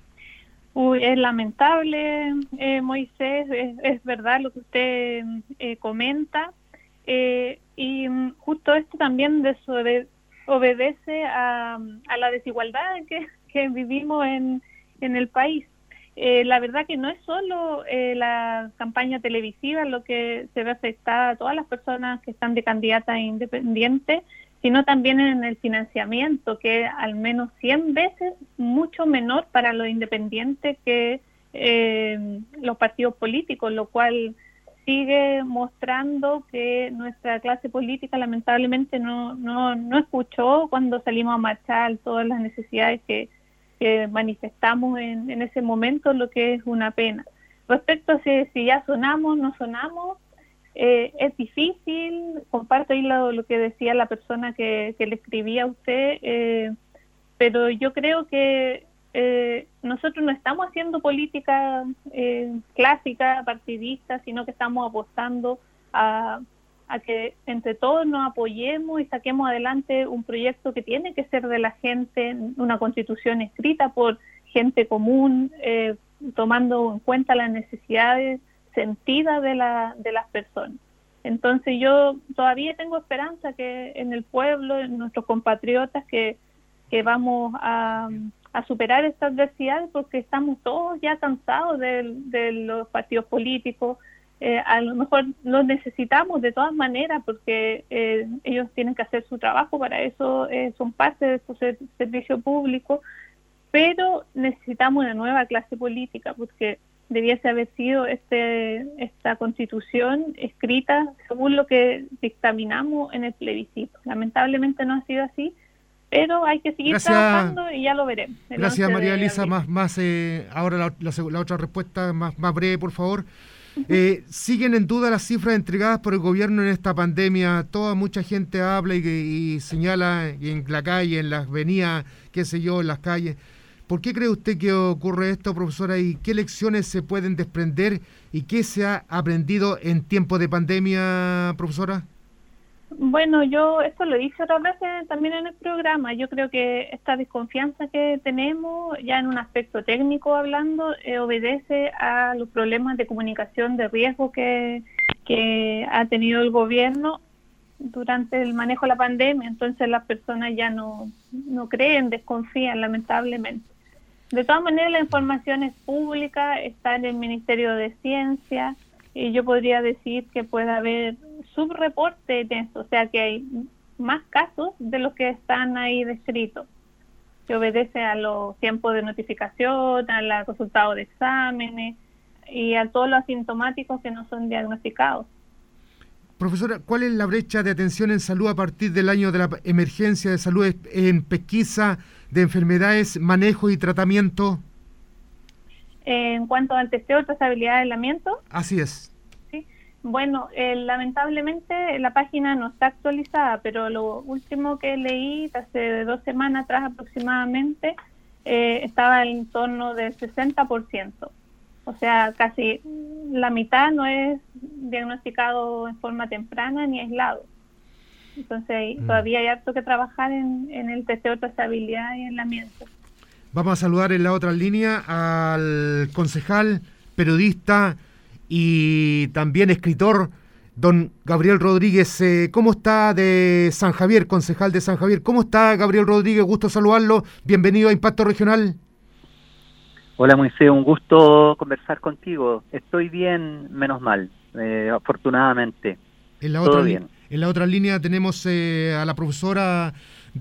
Es lamentable, Moisés, es verdad lo que usted comenta. Y justo esto también obedece a la desigualdad que vivimos en el país. La verdad que no es solo la campaña televisiva lo que se ve afectada a todas las personas que están de candidatas independientes, sino también en el financiamiento, que es al menos 100 veces mucho menor para los independientes que los partidos políticos, lo cual sigue mostrando que nuestra clase política lamentablemente no escuchó cuando salimos a marchar todas las necesidades que manifestamos en ese momento, lo que es una pena. Respecto a si ya sonamos, no sonamos, es difícil. Comparto ahí lo que decía la persona que le escribía a usted, pero yo creo que nosotros no estamos haciendo política clásica, partidista, sino que estamos apostando a que entre todos nos apoyemos y saquemos adelante un proyecto que tiene que ser de la gente, una constitución escrita por gente común, tomando en cuenta las necesidades sentidas de las personas. Entonces yo todavía tengo esperanza que en el pueblo, en nuestros compatriotas, que vamos a superar esta adversidad, porque estamos todos ya cansados de los partidos políticos. A lo mejor los necesitamos de todas maneras, porque ellos tienen que hacer su trabajo, para eso son parte de su servicio público, pero necesitamos una nueva clase política, porque debiese haber sido esta constitución escrita según lo que dictaminamos en el plebiscito. Lamentablemente no ha sido así, pero hay que seguir trabajando y ya lo veremos. Gracias, María Elisa. Ahora la otra respuesta más breve, por favor. ¿Siguen en duda las cifras entregadas por el gobierno en esta pandemia? Mucha gente habla y señala en la calle, en las avenidas, qué sé yo, en las calles, ¿Por qué cree usted que ocurre esto, profesora? ¿Y qué lecciones se pueden desprender? ¿Y qué se ha aprendido en tiempo de pandemia, profesora? Bueno, yo esto lo dije otras veces también en el programa. Yo creo que esta desconfianza que tenemos, ya en un aspecto técnico hablando, obedece a los problemas de comunicación de riesgo que ha tenido el gobierno durante el manejo de la pandemia. Entonces las personas ya no creen, desconfían, lamentablemente. De todas maneras, la información es pública, está en el Ministerio de Ciencia, y yo podría decir que puede haber subreporte de eso, o sea que hay más casos de los que están ahí descritos, que obedece a los tiempos de notificación, a los resultados de exámenes y a todos los asintomáticos que no son diagnosticados. Profesora, ¿cuál es la brecha de atención en salud a partir del año de la emergencia de salud en pesquisa de enfermedades, manejo y tratamiento? En cuanto al testeo de trazabilidad de aislamiento. Así es. Sí. Bueno, lamentablemente la página no está actualizada, pero lo último que leí hace 2 semanas atrás aproximadamente estaba en torno del 60%. O sea, casi la mitad no es diagnosticado en forma temprana ni aislado. Entonces todavía hay harto que trabajar en el testeo de trazabilidad y aislamiento. Vamos a saludar en la otra línea al concejal, periodista y también escritor, don Gabriel Rodríguez. ¿Cómo está de San Javier, concejal de San Javier? ¿Cómo está, Gabriel Rodríguez? Gusto saludarlo. Bienvenido a Impacto Regional. Hola, Moisés, un gusto conversar contigo. Estoy bien, menos mal, afortunadamente. Todo bien. En la otra línea tenemos a la profesora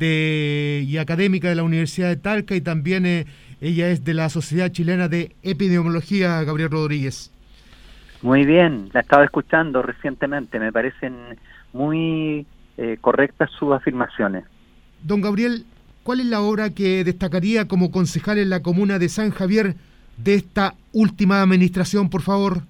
y académica de la Universidad de Talca, y también ella es de la Sociedad Chilena de Epidemiología, Gabriel Rodríguez. Muy bien, la estaba escuchando recientemente, me parecen muy correctas sus afirmaciones. Don Gabriel, ¿cuál es la obra que destacaría como concejal en la comuna de San Javier de esta última administración, por favor?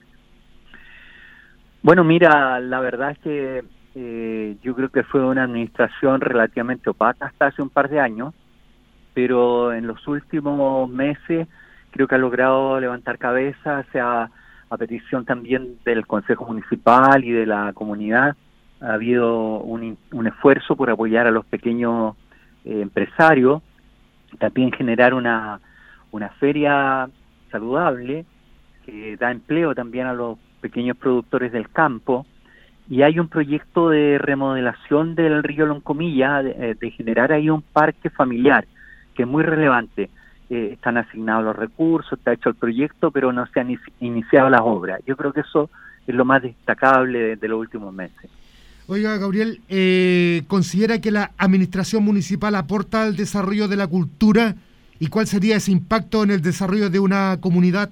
Bueno, mira, la verdad es que yo creo que fue una administración relativamente opaca hasta hace un par de años, pero en los últimos meses creo que ha logrado levantar cabeza, sea a petición también del Consejo Municipal y de la comunidad. Ha habido un esfuerzo por apoyar a los pequeños empresarios, también generar una feria saludable que da empleo también a los pequeños productores del campo, y hay un proyecto de remodelación del río Loncomilla, de generar ahí un parque familiar, que es muy relevante. Están asignados los recursos, está hecho el proyecto, pero no se han iniciado las obras. Yo creo que eso es lo más destacable de los últimos meses. Oiga, Gabriel, ¿considera que la administración municipal aporta al desarrollo de la cultura? ¿Y cuál sería ese impacto en el desarrollo de una comunidad?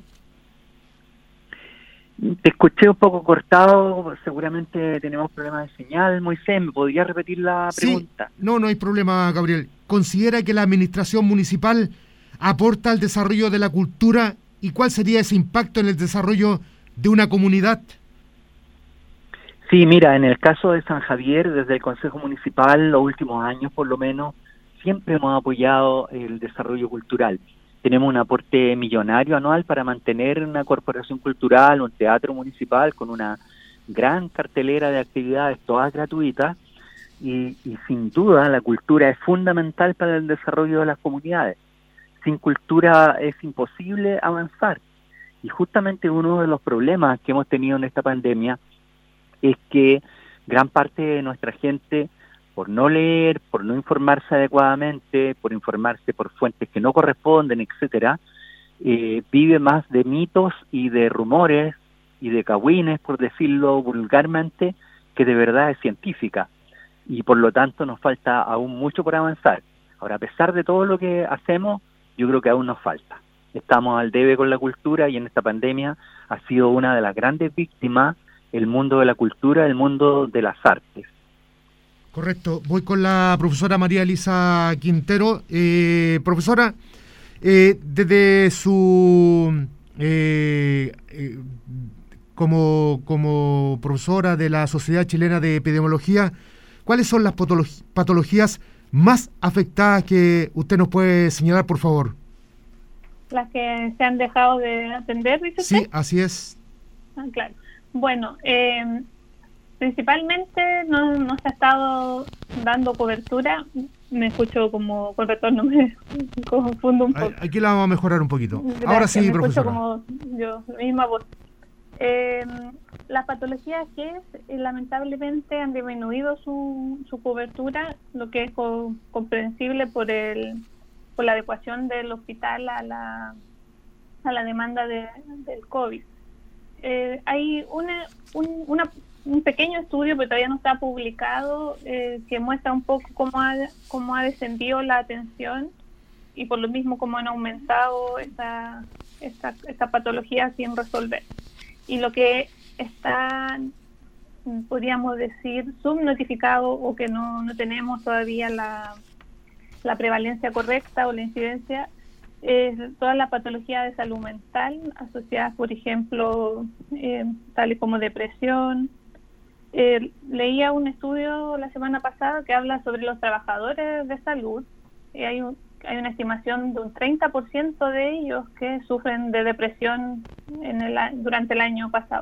Te escuché un poco cortado, seguramente tenemos problemas de señal. Moisés, ¿me podría repetir la pregunta? Sí, no hay problema, Gabriel. ¿Considera que la administración municipal aporta al desarrollo de la cultura? ¿Y cuál sería ese impacto en el desarrollo de una comunidad? Sí, mira, en el caso de San Javier, desde el Consejo Municipal, los últimos años por lo menos, siempre hemos apoyado el desarrollo cultural. Tenemos un aporte millonario anual para mantener una corporación cultural, un teatro municipal con una gran cartelera de actividades, todas gratuitas, y sin duda la cultura es fundamental para el desarrollo de las comunidades. Sin cultura es imposible avanzar. Y justamente uno de los problemas que hemos tenido en esta pandemia es que gran parte de nuestra gente, por no leer, por no informarse adecuadamente, por informarse por fuentes que no corresponden, etcétera, vive más de mitos y de rumores y de cagüines, por decirlo vulgarmente, que de verdad es científica. Y por lo tanto nos falta aún mucho por avanzar. Ahora, a pesar de todo lo que hacemos, yo creo que aún nos falta. Estamos al debe con la cultura, y en esta pandemia ha sido una de las grandes víctimas el mundo de la cultura, el mundo de las artes. Correcto. Voy con la profesora María Elisa Quintero. Profesora, desde su como profesora de la Sociedad Chilena de Epidemiología, ¿cuáles son las patologías más afectadas que usted nos puede señalar, por favor? las que se han dejado de atender, dice usted. Sí, así es. Claro. Bueno, principalmente no se ha estado dando cobertura. Me escucho como con retorno, me confundo un poco. Aquí la vamos a mejorar un poquito. Gracias, Ahora sí, me profesora. escucho como yo, la misma voz. Las patologías que lamentablemente han disminuido su cobertura, lo que es comprensible por la adecuación del hospital a la demanda del COVID. Hay un pequeño estudio, pero todavía no está publicado, que muestra un poco cómo ha descendido la atención y por lo mismo cómo han aumentado esta patología sin resolver. Y lo que está, podríamos decir, subnotificado o que no tenemos todavía la prevalencia correcta o la incidencia, es toda la patología de salud mental asociadas, por ejemplo, tales como depresión. Leía un estudio la semana pasada que habla sobre los trabajadores de salud. Hay una estimación de un 30% de ellos que sufren de depresión durante el año pasado.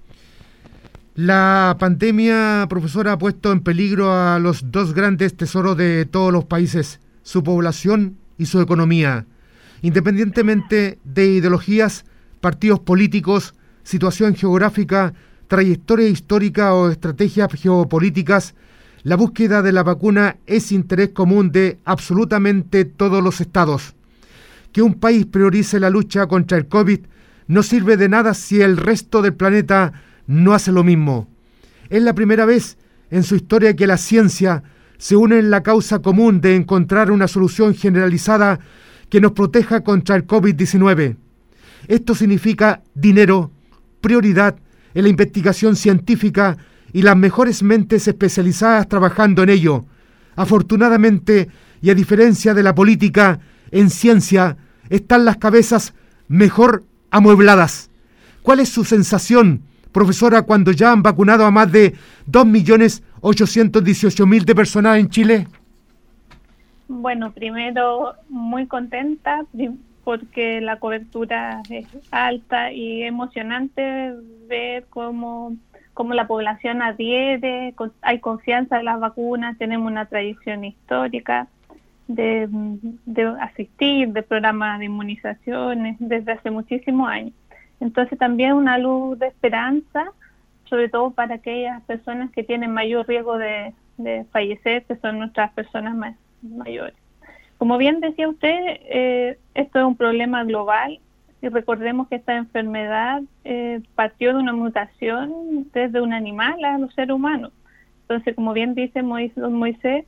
La pandemia, profesora, ha puesto en peligro a los dos grandes tesoros de todos los países, su población y su economía. Independientemente de ideologías, partidos políticos, situación geográfica, trayectoria histórica o estrategias geopolíticas, la búsqueda de la vacuna es interés común de absolutamente todos los estados. Que un país priorice la lucha contra el COVID no sirve de nada si el resto del planeta no hace lo mismo. Es la primera vez en su historia que la ciencia se une en la causa común de encontrar una solución generalizada que nos proteja contra el COVID-19. Esto significa dinero, prioridad en la investigación científica y las mejores mentes especializadas trabajando en ello. Afortunadamente, y a diferencia de la política, en ciencia están las cabezas mejor amuebladas. ¿Cuál es su sensación, profesora, cuando ya han vacunado a más de 2.818.000 de personas en Chile? Bueno, primero muy contenta porque la cobertura es alta y emocionante ver cómo la población adhiere, hay confianza en las vacunas, tenemos una tradición histórica de asistir, de programas de inmunizaciones desde hace muchísimos años. Entonces también una luz de esperanza, sobre todo para aquellas personas que tienen mayor riesgo de fallecer, que son nuestras personas mayores. Como bien decía usted, esto es un problema global y recordemos que esta enfermedad partió de una mutación desde un animal a los seres humanos. Entonces, como bien dice Moisés,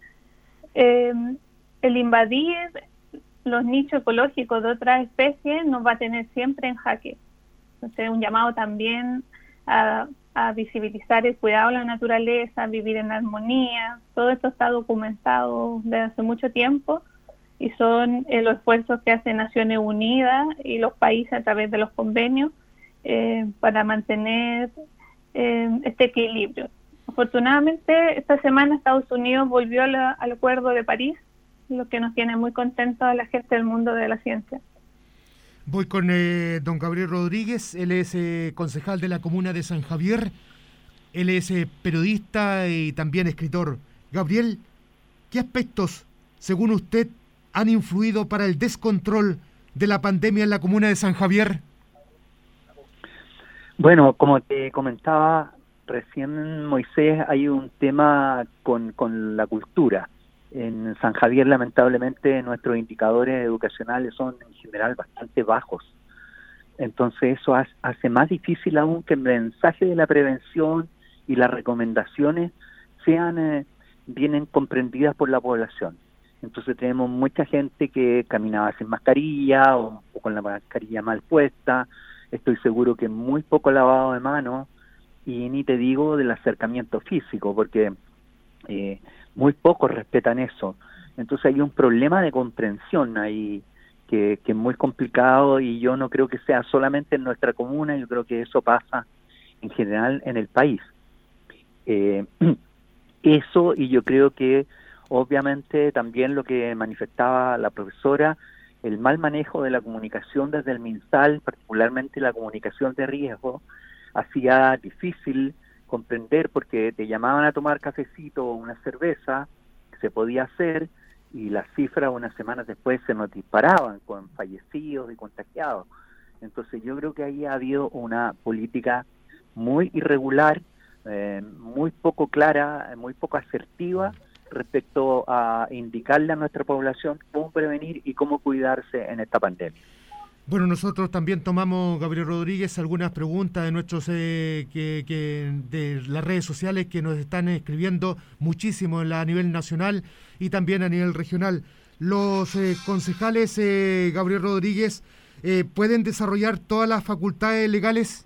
el invadir los nichos ecológicos de otras especies nos va a tener siempre en jaque. Entonces, un llamado también a visibilizar el cuidado de la naturaleza, vivir en armonía. Todo esto está documentado desde hace mucho tiempo y son los esfuerzos que hace Naciones Unidas y los países a través de los convenios para mantener este equilibrio. Afortunadamente, esta semana Estados Unidos volvió al Acuerdo de París, lo que nos tiene muy contentos a la gente del mundo de la ciencia. Voy con don Gabriel Rodríguez, él es concejal de la comuna de San Javier, él es periodista y también escritor. Gabriel, ¿qué aspectos, según usted, han influido para el descontrol de la pandemia en la comuna de San Javier? Bueno, como te comentaba recién, Moisés, hay un tema con la cultura. En San Javier, lamentablemente, nuestros indicadores educacionales son en general bastante bajos. Entonces eso hace más difícil aún que el mensaje de la prevención y las recomendaciones vienen comprendidas por la población. Entonces tenemos mucha gente que caminaba sin mascarilla o con la mascarilla mal puesta. Estoy seguro que muy poco lavado de manos y ni te digo del acercamiento físico, porque muy pocos respetan eso. Entonces hay un problema de comprensión ahí que es muy complicado y yo no creo que sea solamente en nuestra comuna, yo creo que eso pasa en general en el país. Eso, y yo creo que obviamente también lo que manifestaba la profesora, el mal manejo de la comunicación desde el MinSal, particularmente la comunicación de riesgo, hacía difícil comprender porque te llamaban a tomar cafecito o una cerveza, se podía hacer, y las cifras unas semanas después se nos disparaban con fallecidos y contagiados. Entonces yo creo que ahí ha habido una política muy irregular, muy poco clara, muy poco asertiva respecto a indicarle a nuestra población cómo prevenir y cómo cuidarse en esta pandemia. Bueno, nosotros también tomamos, Gabriel Rodríguez, algunas preguntas de nuestros de las redes sociales que nos están escribiendo muchísimo a nivel nacional y también a nivel regional. Los concejales, Gabriel Rodríguez, ¿pueden desarrollar todas las facultades legales?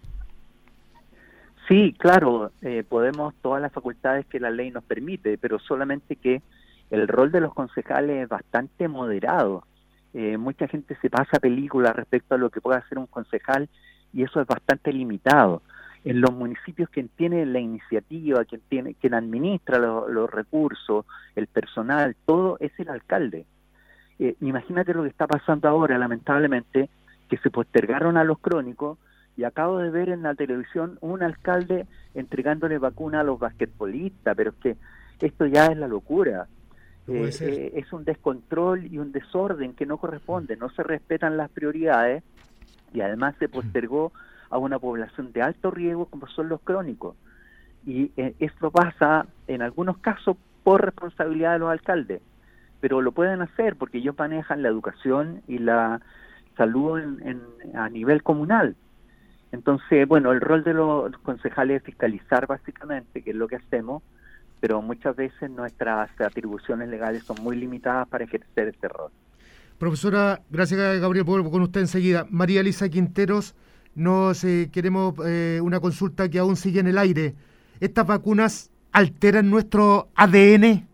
Sí, claro, podemos todas las facultades que la ley nos permite, pero solamente que el rol de los concejales es bastante moderado. Mucha gente se pasa película respecto a lo que puede hacer un concejal y eso es bastante limitado. En los municipios quien tiene la iniciativa, quien administra los recursos, el personal, todo es el alcalde. Imagínate lo que está pasando ahora, lamentablemente, que se postergaron a los crónicos y acabo de ver en la televisión un alcalde entregándole vacuna a los basquetbolistas, pero es que esto ya es la locura. Es un descontrol y un desorden que no corresponde, no se respetan las prioridades y además se postergó a una población de alto riesgo como son los crónicos. Y esto pasa en algunos casos por responsabilidad de los alcaldes, pero lo pueden hacer porque ellos manejan la educación y la salud a nivel comunal. Entonces, bueno, el rol de los concejales es fiscalizar básicamente, que es lo que hacemos, pero muchas veces nuestras atribuciones legales son muy limitadas para ejercer este rol. Profesora, gracias Gabriel, vuelvo con usted enseguida. María Elisa Quinteros, queremos una consulta que aún sigue en el aire. ¿Estas vacunas alteran nuestro ADN?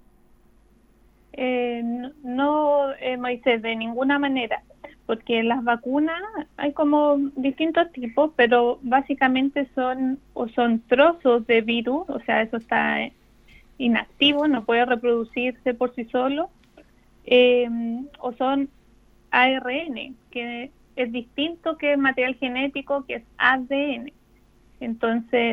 No, Moisés, de ninguna manera, porque las vacunas hay como distintos tipos, pero básicamente son trozos de virus, o sea, eso está inactivo, no puede reproducirse por sí solo, o son ARN, que es distinto que material genético, que es ADN. Entonces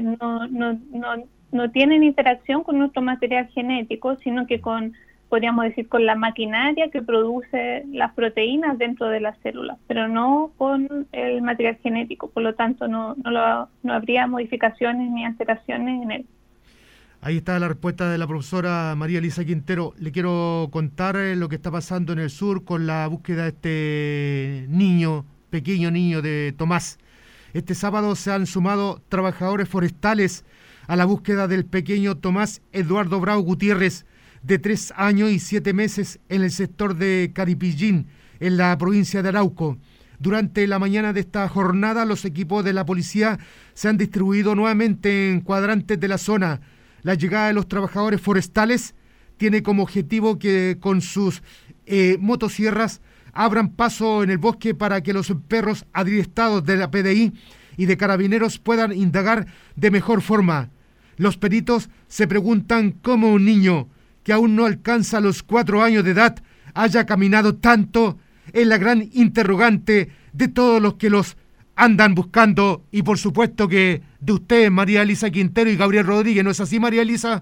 no tienen interacción con nuestro material genético, sino que podríamos decir, con la maquinaria que produce las proteínas dentro de las células, pero no con el material genético. Por lo tanto, no habría modificaciones ni alteraciones en él. Ahí está la respuesta de la profesora María Elisa Quintero. Le quiero contar lo que está pasando en el sur con la búsqueda de este pequeño niño de Tomás. Este sábado se han sumado trabajadores forestales a la búsqueda del pequeño Tomás Eduardo Bravo Gutiérrez, de 3 años y 7 meses, en el sector de Caripillín, en la provincia de Arauco. Durante la mañana de esta jornada, los equipos de la policía se han distribuido nuevamente en cuadrantes de la zona. La llegada de los trabajadores forestales tiene como objetivo que con sus motosierras abran paso en el bosque para que los perros adiestrados de la PDI y de carabineros puedan indagar de mejor forma. Los peritos se preguntan cómo un niño que aún no alcanza los 4 años de edad haya caminado tanto, es la gran interrogante de todos los que los andan buscando, y por supuesto que de usted, María Elisa Quintero y Gabriel Rodríguez. ¿No es así, María Elisa?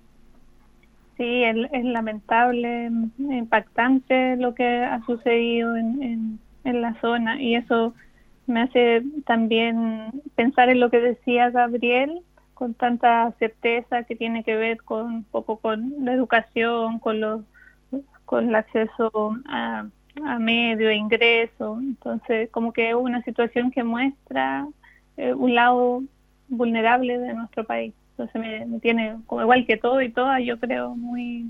Sí, es lamentable, impactante lo que ha sucedido en la zona, y eso me hace también pensar en lo que decía Gabriel, con tanta certeza, que tiene que ver con la educación, con el acceso a medio e ingreso. Entonces, como que es una situación que muestra un lado vulnerable de nuestro país. Entonces me tiene, como igual que todo y todas, yo creo, muy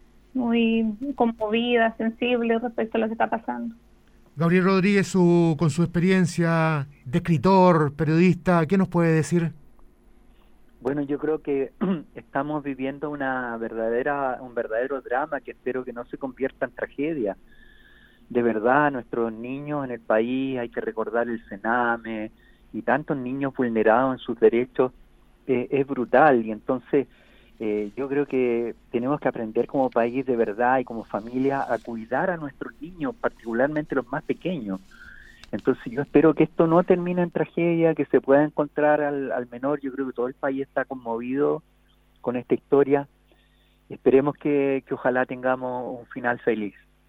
conmovida, sensible respecto a lo que está pasando. Gabriel Rodríguez, con su experiencia de escritor, periodista, ¿qué nos puede decir? Bueno, yo creo que estamos viviendo un verdadero drama que espero que no se convierta en tragedia. De verdad, nuestros niños en el país, hay que recordar el Sename y tantos niños vulnerados en sus derechos, es brutal. Y entonces Yo creo que tenemos que aprender como país de verdad y como familia a cuidar a nuestros niños, particularmente los más pequeños. Entonces yo espero que esto no termine en tragedia, que se pueda encontrar al menor. Yo creo que todo el país está conmovido con esta historia. Esperemos que ojalá tengamos un final feliz.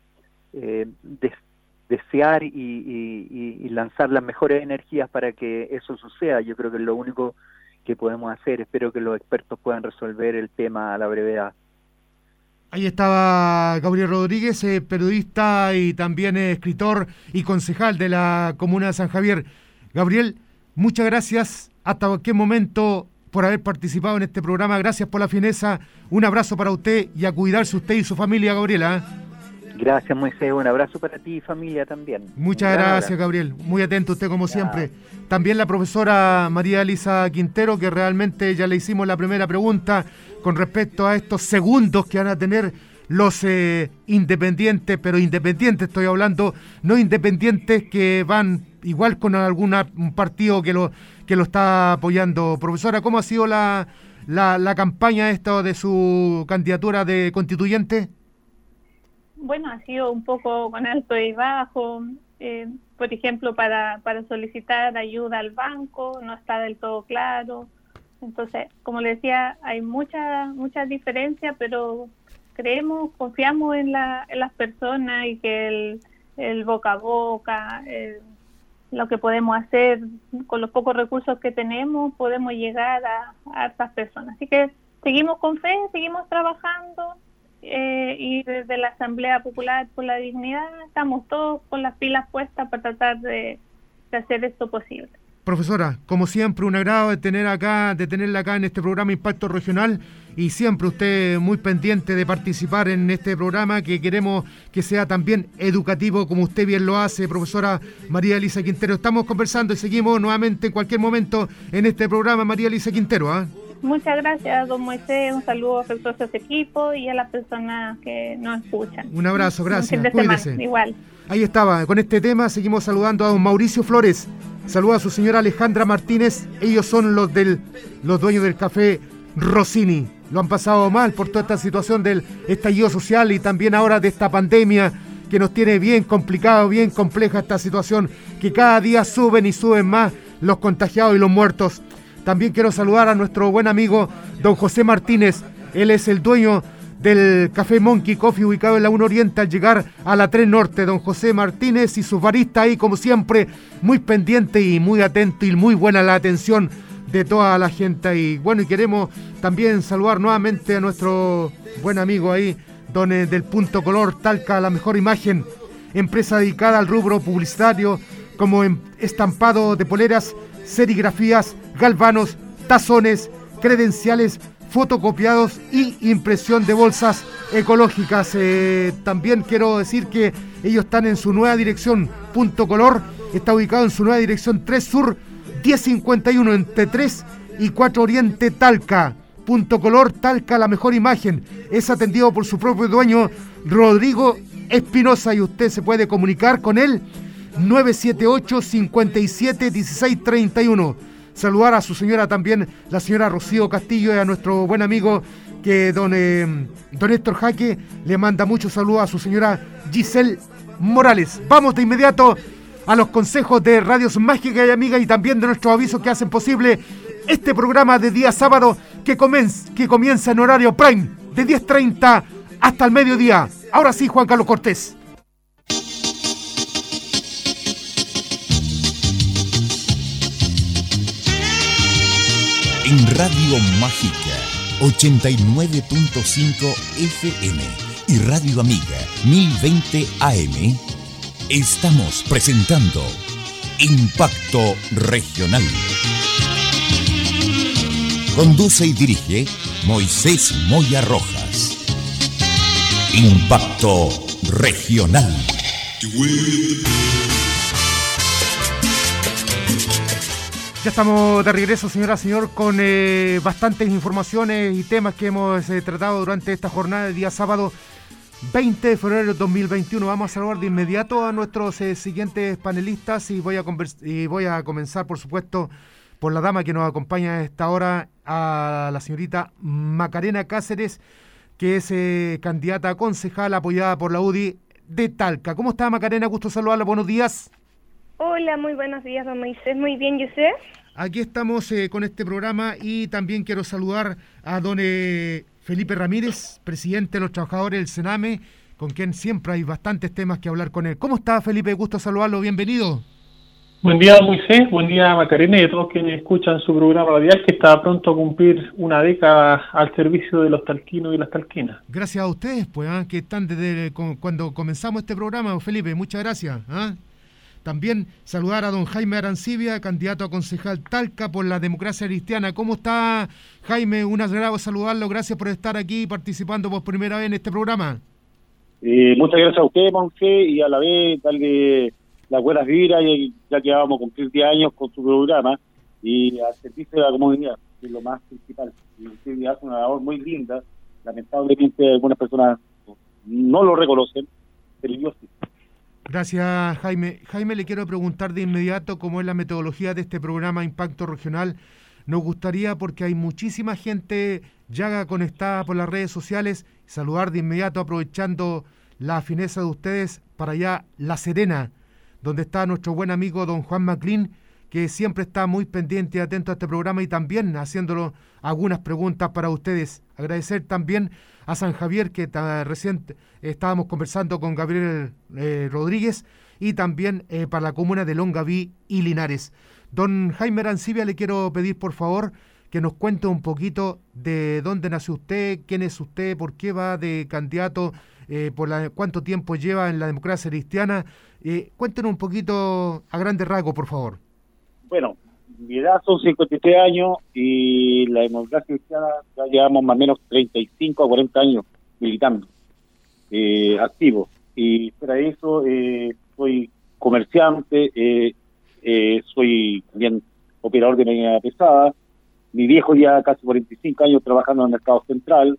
Desear y lanzar las mejores energías para que eso suceda. Yo creo que es lo único que podemos hacer. Espero que los expertos puedan resolver el tema a la brevedad. Ahí estaba Gabriel Rodríguez, periodista y también escritor y concejal de la comuna de San Javier. Gabriel, muchas gracias hasta cualquier momento por haber participado en este programa. Gracias por la fineza. Un abrazo para usted y a cuidarse usted y su familia, Gabriela. Gracias, Moisés. Un abrazo para ti y familia también. Muchas gracias, Gabriel. Muy atento usted como siempre. También la profesora María Elisa Quintero, que realmente ya le hicimos la primera pregunta con respecto a estos segundos que van a tener los independientes, pero independientes estoy hablando, no independientes que van igual con un partido que lo está apoyando. Profesora, ¿cómo ha sido la campaña esta de su candidatura de constituyente? Bueno, ha sido un poco con alto y bajo. Por ejemplo, para solicitar ayuda al banco no está del todo claro. Entonces, como le decía, hay mucha diferencia, pero confiamos en las personas y que el boca a boca, lo que podemos hacer con los pocos recursos que tenemos, podemos llegar a estas personas. Así que seguimos con fe, seguimos trabajando. Y desde la Asamblea Popular por la Dignidad estamos todos con las pilas puestas para tratar de hacer esto posible. Profesora, como siempre, un agrado de tenerla acá en este programa Impacto Regional, y siempre usted muy pendiente de participar en este programa que queremos que sea también educativo, como usted bien lo hace, profesora María Elisa Quintero. Estamos conversando y seguimos nuevamente en cualquier momento en este programa, María Elisa Quintero. Muchas gracias, don Moisés. Un saludo afectuoso a ese equipo y a las personas que nos escuchan. Un abrazo, gracias. Cuídese. Igual. Ahí estaba, con este tema seguimos saludando a don Mauricio Flores. Saluda a su señora Alejandra Martínez. Ellos son los dueños del café Rossini. Lo han pasado mal por toda esta situación del estallido social y también ahora de esta pandemia que nos tiene bien complicado, bien compleja esta situación, que cada día suben y suben más los contagiados y los muertos. También quiero saludar a nuestro buen amigo don José Martínez. Él es el dueño del Café Monkey Coffee, ubicado en la 1 Oriente al llegar a la 3 Norte. Don José Martínez y sus baristas ahí, como siempre, muy pendiente y muy atento y muy buena la atención de toda la gente. Y bueno, y queremos también saludar nuevamente a nuestro buen amigo ahí, don del Punto Color Talca, la mejor imagen, empresa dedicada al rubro publicitario, como estampado de poleras, serigrafías, galvanos, tazones, credenciales, fotocopiados y impresión de bolsas ecológicas. También quiero decir que ellos están en su nueva dirección. Punto Color está ubicado en su nueva dirección 3 Sur 1051 entre 3 y 4 Oriente Talca. Punto Color Talca, la mejor imagen. Es atendido por su propio dueño, Rodrigo Espinosa, y usted se puede comunicar con él 978 57 16 31. Saludar a su señora también, la señora Rocío Castillo, y a nuestro buen amigo que don Héctor Jaque le manda muchos saludos a su señora Giselle Morales. Vamos de inmediato a los consejos de Radios Mágicas y Amigas y también de nuestros avisos que hacen posible este programa de día sábado que comienza en horario prime de 10:30 hasta el mediodía. Ahora sí, Juan Carlos Cortés. En Radio Mágica 89.5 FM y Radio Amiga 1020 AM estamos presentando Impacto Regional. Conduce y dirige Moisés Moya Rojas. Impacto Regional. Ya estamos de regreso, señora, señor, con bastantes informaciones y temas que hemos tratado durante esta jornada de día sábado 20 de febrero de 2021. Vamos a saludar de inmediato a nuestros siguientes panelistas y voy a comenzar, por supuesto, por la dama que nos acompaña a esta hora, a la señorita Macarena Cáceres, que es candidata a concejal apoyada por la UDI de Talca. ¿Cómo está, Macarena? Gusto saludarla, buenos días. Hola, muy buenos días, don Moisés. Muy bien, ¿y usted? Aquí estamos con este programa y también quiero saludar a don Felipe Ramírez, presidente de los trabajadores del Sename, con quien siempre hay bastantes temas que hablar con él. ¿Cómo está, Felipe? Gusto saludarlo, bienvenido. Buen día, Moisés, buen día, Macarena, y a todos quienes escuchan su programa radial, que está pronto a cumplir una década al servicio de los talquinos y las talquinas. Gracias a ustedes, pues, que están desde cuando comenzamos este programa, Felipe, muchas gracias. También saludar a don Jaime Arancibia, candidato a concejal Talca por la Democracia Cristiana. ¿Cómo está, Jaime? Un agrado saludarlo, gracias por estar aquí participando por primera vez en este programa. Muchas gracias a usted, Monse, y a la vez darle las buenas vibras, ya que vamos a cumplir 10 años con su programa y al servicio de la comunidad, que es lo más principal. Y usted hace una labor muy linda. Lamentablemente algunas personas no lo reconocen, pero yo sí. Gracias, Jaime. Jaime, le quiero preguntar de inmediato cómo es la metodología de este programa Impacto Regional. Nos gustaría, porque hay muchísima gente ya conectada por las redes sociales, saludar de inmediato, aprovechando la fineza de ustedes, para allá La Serena, donde está nuestro buen amigo don Juan Maclin, que siempre está muy pendiente y atento a este programa y también haciéndolo algunas preguntas para ustedes. Agradecer también a San Javier, que recién estábamos conversando con Gabriel Rodríguez, y también para la comuna de Longaví y Linares. Don Jaime Arancibia, le quiero pedir por favor que nos cuente un poquito de dónde nació usted, quién es usted, por qué va de candidato, cuánto tiempo lleva en la Democracia Cristiana. Cuéntenos un poquito a grandes rasgos, por favor. Bueno, mi edad son 53 años y la Democracia Cristiana ya llevamos más o menos 35 a 40 años militando, activo. Y para eso soy comerciante, soy también operador de máquina pesada. Mi viejo ya casi 45 años trabajando en el mercado central.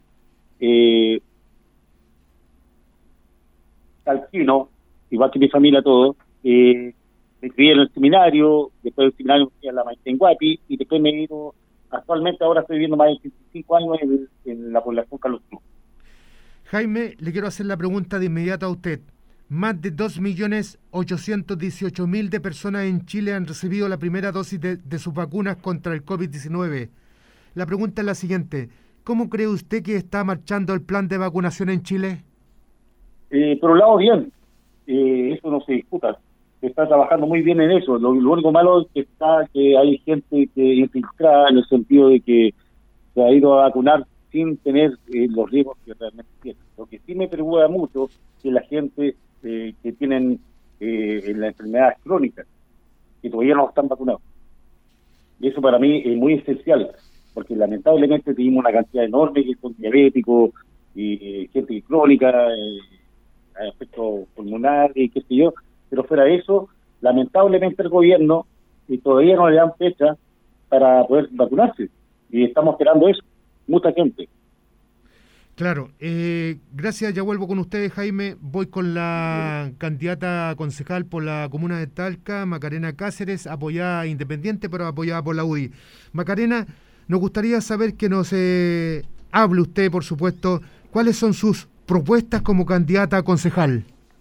Talquino, igual que mi familia, todo. Me crié en el seminario, después del seminario me fui a la maestría en Guapi, y después me he ido, actualmente ahora estoy viviendo más de 25 años en la población Carlos Cruz. Jaime, le quiero hacer la pregunta de inmediato a usted. Más de 2.818.000 de personas en Chile han recibido la primera dosis de sus vacunas contra el COVID-19. La pregunta es la siguiente: ¿cómo cree usted que está marchando el plan de vacunación en Chile? Por un lado, bien. Eso no se disputa. Se está trabajando muy bien en eso. Lo único malo es que hay gente que infiltrada, en el sentido de que se ha ido a vacunar sin tener los riesgos que realmente tiene. Lo que sí me preocupa mucho es la gente que tienen las enfermedades crónicas, que todavía no están vacunados. Y eso para mí es muy esencial, porque lamentablemente tenemos una cantidad enorme que son diabéticos y gente crónica, aspectos pulmonares y qué sé yo. Pero fuera de eso, lamentablemente el gobierno todavía no le dan fecha para poder vacunarse. Y estamos esperando eso, mucha gente. Claro, gracias, ya vuelvo con ustedes, Jaime. Voy con la candidata concejal por la comuna de Talca, Macarena Cáceres, apoyada independiente, pero apoyada por la UDI. Macarena, nos gustaría saber que nos hable usted, por supuesto, cuáles son sus propuestas como candidata a concejal.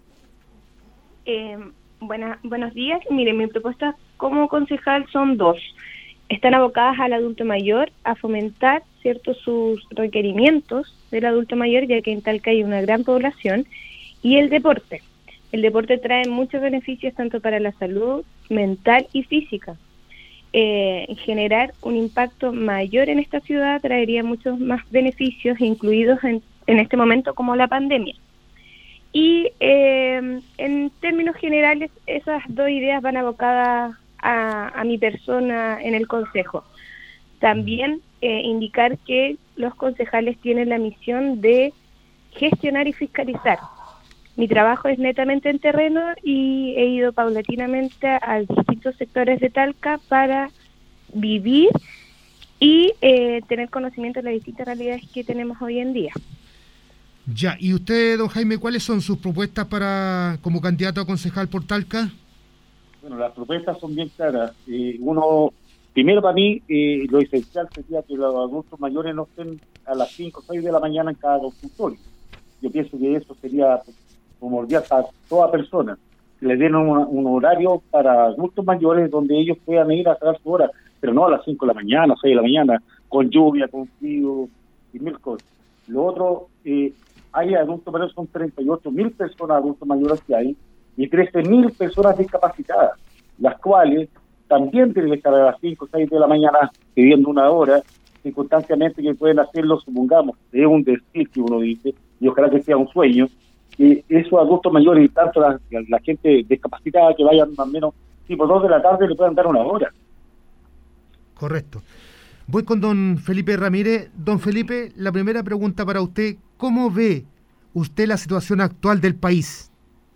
Buenos días. Mire, mis propuestas como concejal son dos. Están abocadas al adulto mayor, a fomentar, ¿cierto?, sus requerimientos del adulto mayor, ya que en Talca hay una gran población, y el deporte. El deporte trae muchos beneficios tanto para la salud mental y física. Generar un impacto mayor en esta ciudad traería muchos más beneficios, incluidos en este momento como la pandemia. Y en términos generales, esas dos ideas van abocadas a mi persona en el Consejo. También indicar que los concejales tienen la misión de gestionar y fiscalizar. Mi trabajo es netamente en terreno y he ido paulatinamente a distintos sectores de Talca para vivir y tener conocimiento de las distintas realidades que tenemos hoy en día. Ya, y usted, don Jaime, ¿cuáles son sus propuestas como candidato a concejal por Talca? Bueno, las propuestas son bien claras. Uno, Primero, para mí, lo esencial sería que los adultos mayores no estén a las 5 o 6 de la mañana en cada consultorio. Yo pienso que eso sería primordial para toda persona, que le den un horario para adultos mayores donde ellos puedan ir a sacar su hora, pero no a las 5 de la mañana, 6 de la mañana, con lluvia, con frío y mil cosas. Lo otro, hay adultos mayores, son 38.000 personas adultos mayores que hay, y 13.000 personas discapacitadas, las cuales también tienen que estar a las 5 o 6 de la mañana pidiendo una hora, circunstancialmente que pueden hacerlo, supongamos, es un decir que uno dice, y ojalá que sea un sueño, que esos adultos mayores y tanto la gente discapacitada que vayan más o menos tipo 2 de la tarde le puedan dar una hora. Correcto. Voy con don Felipe Ramírez. Don Felipe, la primera pregunta para usted, ¿cómo ve usted la situación actual del país?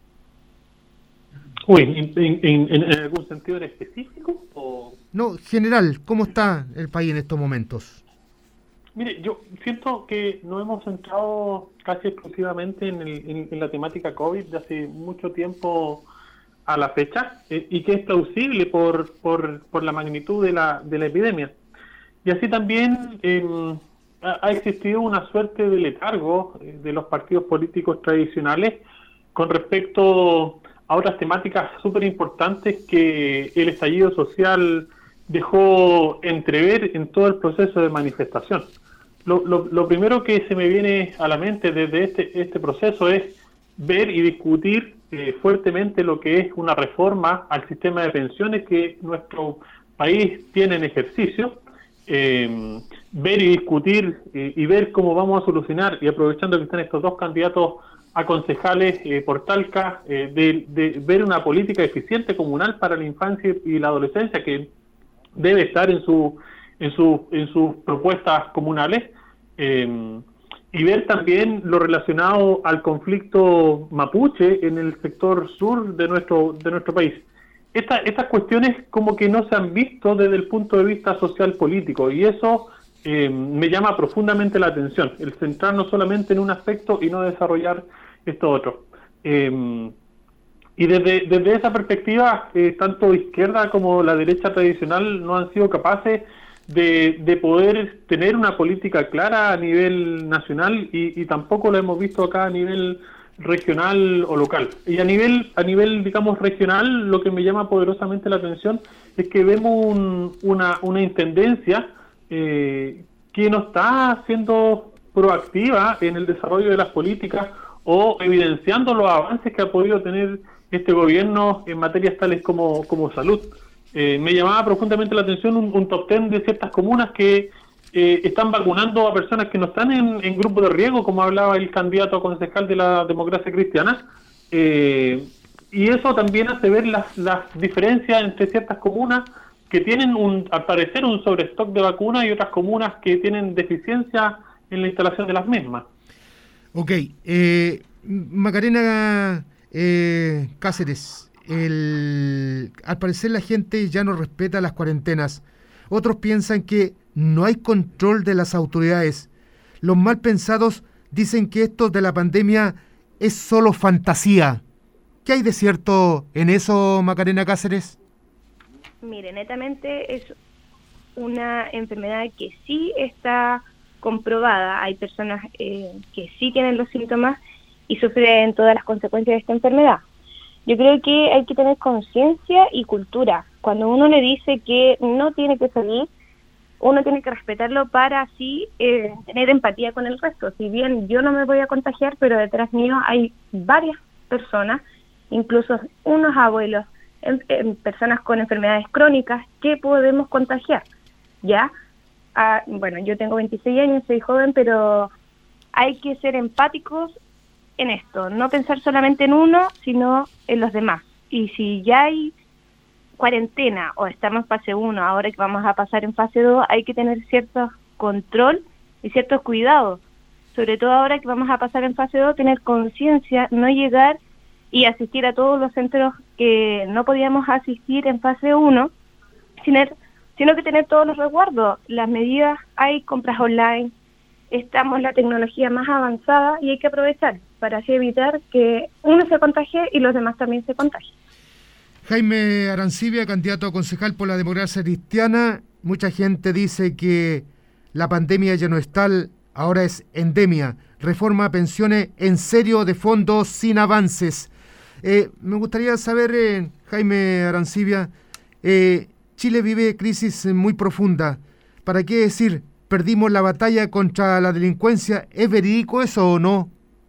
¿En algún sentido en específico? O... No, general, ¿cómo está el país en estos momentos? Mire, yo siento que nos hemos centrado casi exclusivamente en la temática COVID de hace mucho tiempo a la fecha, y que es plausible por la magnitud de la epidemia. Y así también ha existido una suerte de letargo de los partidos políticos tradicionales con respecto a otras temáticas súper importantes que el estallido social dejó entrever en todo el proceso de manifestación. Lo primero que se me viene a la mente desde este proceso es ver y discutir fuertemente lo que es una reforma al sistema de pensiones que nuestro país tiene en ejercicio, ver y discutir y ver cómo vamos a solucionar, y aprovechando que están estos dos candidatos a concejales por Talca, de ver una política eficiente comunal para la infancia y la adolescencia que debe estar en sus propuestas comunales, y ver también lo relacionado al conflicto mapuche en el sector sur de nuestro país. Estas cuestiones como que no se han visto desde el punto de vista social político, y eso me llama profundamente la atención, el centrarnos solamente en un aspecto y no desarrollar esto otro. Y desde esa perspectiva, tanto izquierda como la derecha tradicional no han sido capaces de poder tener una política clara a nivel nacional, y tampoco lo hemos visto acá a nivel regional o local. Y a nivel digamos regional, lo que me llama poderosamente la atención es que vemos una intendencia que no está siendo proactiva en el desarrollo de las políticas o evidenciando los avances que ha podido tener este gobierno en materias tales como salud. Me llamaba profundamente la atención un top 10 de ciertas comunas que están vacunando a personas que no están en grupo de riesgo, como hablaba el candidato a concejal de la Democracia Cristiana, y eso también hace ver las diferencias entre ciertas comunas que tienen al parecer un sobrestock de vacunas y otras comunas que tienen deficiencia en la instalación de las mismas. Ok, Macarena Cáceres, al parecer la gente ya no respeta las cuarentenas. Otros piensan que no hay control de las autoridades. Los mal pensados dicen que esto de la pandemia es solo fantasía. ¿Qué hay de cierto en eso, Macarena Cáceres? Mire, netamente es una enfermedad que sí está comprobada. Hay personas que sí tienen los síntomas y sufren todas las consecuencias de esta enfermedad. Yo creo que hay que tener conciencia y cultura. Cuando uno le dice que no tiene que salir, uno tiene que respetarlo para así tener empatía con el resto. Si bien yo no me voy a contagiar, pero detrás mío hay varias personas, incluso unos abuelos, personas con enfermedades crónicas que podemos contagiar, ¿ya? Bueno, yo tengo 26 años, soy joven, pero hay que ser empáticos en esto, no pensar solamente en uno, sino en los demás. Y si ya hay cuarentena o estamos en fase 1, ahora que vamos a pasar en fase 2, hay que tener cierto control y ciertos cuidados. Sobre todo ahora que vamos a pasar en fase 2, tener conciencia, no llegar y asistir a todos los centros que no podíamos asistir en fase 1, sino que tener todos los resguardos. Las medidas, hay compras online, estamos en la tecnología más avanzada y hay que aprovechar para así evitar que uno se contagie y los demás también se contagien. Jaime Arancibia, candidato a concejal por la Democracia Cristiana. mucha gente dice que la pandemia ya no es tal, ahora es endemia. Reforma a pensiones en serio de fondo sin avances. Me gustaría saber, Jaime Arancibia, Chile vive crisis muy profunda. ¿Para qué decir, perdimos la batalla contra la delincuencia? ¿Es verídico eso o no?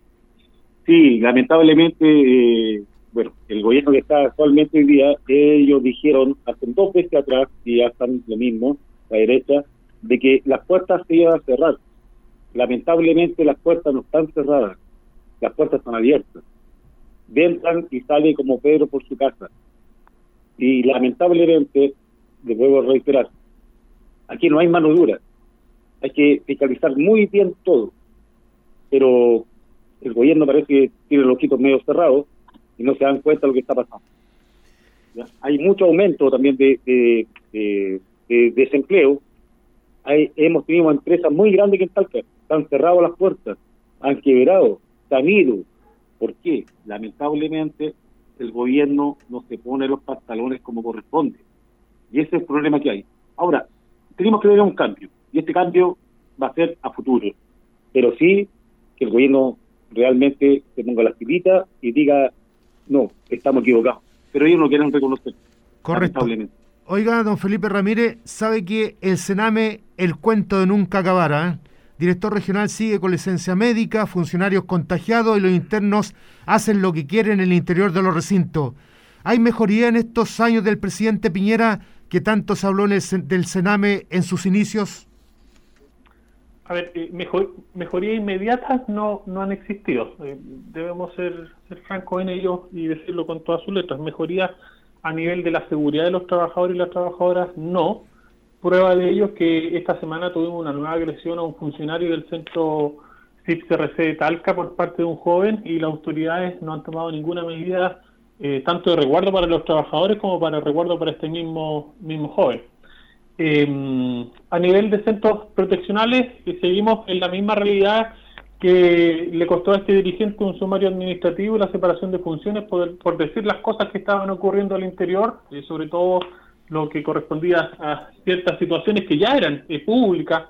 Sí, lamentablemente, bueno, el gobierno que está actualmente hoy día, ellos dijeron hace 2 veces atrás, y ya están lo mismo, la derecha, de que las puertas se iban a cerrar. Lamentablemente las puertas no están cerradas, las puertas están abiertas. Entran y sale como Pedro por su casa. Y lamentablemente, les vuelvo a reiterar, aquí no hay mano dura, hay que fiscalizar muy bien todo, pero el gobierno parece que tiene los ojitos medio cerrados y no se dan cuenta de lo que está pasando. ¿Ya? Hay mucho aumento también de desempleo. Hemos tenido empresas muy grandes que en Talca han cerrado las puertas, han quebrado, se han ido. ¿Por qué? Lamentablemente el gobierno no se pone los pantalones como corresponde. Y ese es el problema que hay. Ahora, tenemos que ver un cambio, y este cambio va a ser a futuro. Pero sí que el gobierno realmente se ponga las pilitas y diga, no, estamos equivocados. Pero ellos no quieren reconocer. Correcto. Oiga, don Felipe Ramírez, sabe que el Sename, el cuento de nunca acabará, Director regional sigue con licencia médica, funcionarios contagiados y los internos hacen lo que quieren en el interior de los recintos. ¿Hay mejoría en estos años del presidente Piñera que tanto se habló del Sename en sus inicios? A ver, mejorías inmediatas no han existido. Debemos ser francos en ello y decirlo con todas sus letras. Mejorías a nivel de la seguridad de los trabajadores y las trabajadoras, no. Prueba de ello es que esta semana tuvimos una nueva agresión a un funcionario del centro CIPCRC de Talca por parte de un joven y las autoridades no han tomado ninguna medida tanto de resguardo para los trabajadores como para resguardo para este mismo joven. A nivel de centros proteccionales seguimos en la misma realidad que le costó a este dirigente un sumario administrativo y la separación de funciones por decir las cosas que estaban ocurriendo al interior, sobre todo lo que correspondía a ciertas situaciones que ya eran públicas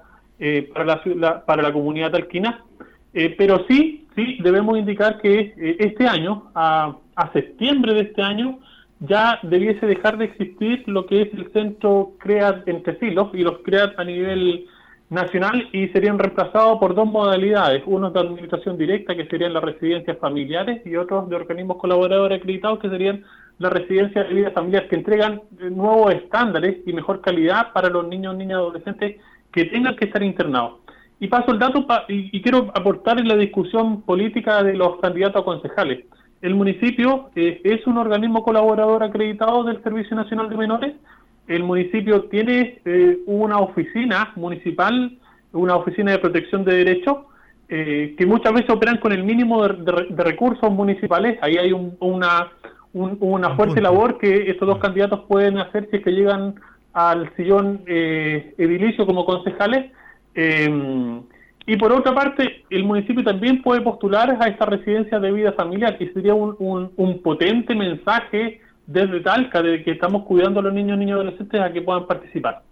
para la comunidad talquina, pero sí debemos indicar que este año, a septiembre de este año, ya debiese dejar de existir lo que es el centro CREAT entre silos y los CREAT a nivel nacional y serían reemplazados por dos modalidades, unos de administración directa que serían las residencias familiares y otros de organismos colaboradores acreditados que serían las residencias de vida familiar que entregan nuevos estándares y mejor calidad para los niños, niñas, adolescentes que tengan que estar internados. Y paso el dato y quiero aportar en la discusión política de los candidatos a concejales. El municipio es un organismo colaborador acreditado del Servicio Nacional de Menores. El municipio tiene una oficina municipal, una oficina de protección de derechos, que muchas veces operan con el mínimo de recursos municipales. Ahí hay una fuerte labor que estos dos candidatos pueden hacer si es que llegan al sillón edilicio como concejales. Y por otra parte, el municipio también puede postular a esta residencia de vida familiar, que sería un potente mensaje desde Talca, de que estamos cuidando a los niños y adolescentes a que puedan participar.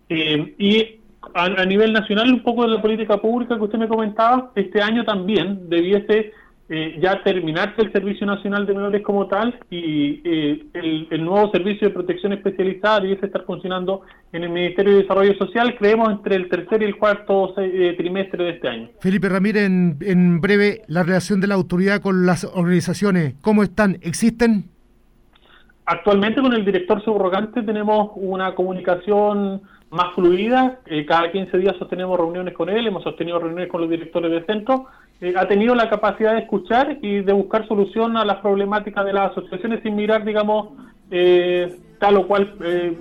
Y a nivel nacional, un poco de la política pública que usted me comentaba, este año también debiese ya terminarse el Servicio Nacional de Menores como tal y el nuevo Servicio de Protección Especializada debiese estar funcionando en el Ministerio de Desarrollo Social, creemos entre el tercer y el cuarto trimestre de este año. Felipe Ramírez, en breve, la relación de la autoridad con las organizaciones, ¿cómo están? ¿Existen? Actualmente con el director subrogante tenemos una comunicación más fluida, cada 15 días sostenemos reuniones con él, hemos sostenido reuniones con los directores de centro, ha tenido la capacidad de escuchar y de buscar solución a las problemáticas de las asociaciones sin mirar, digamos, tal o cual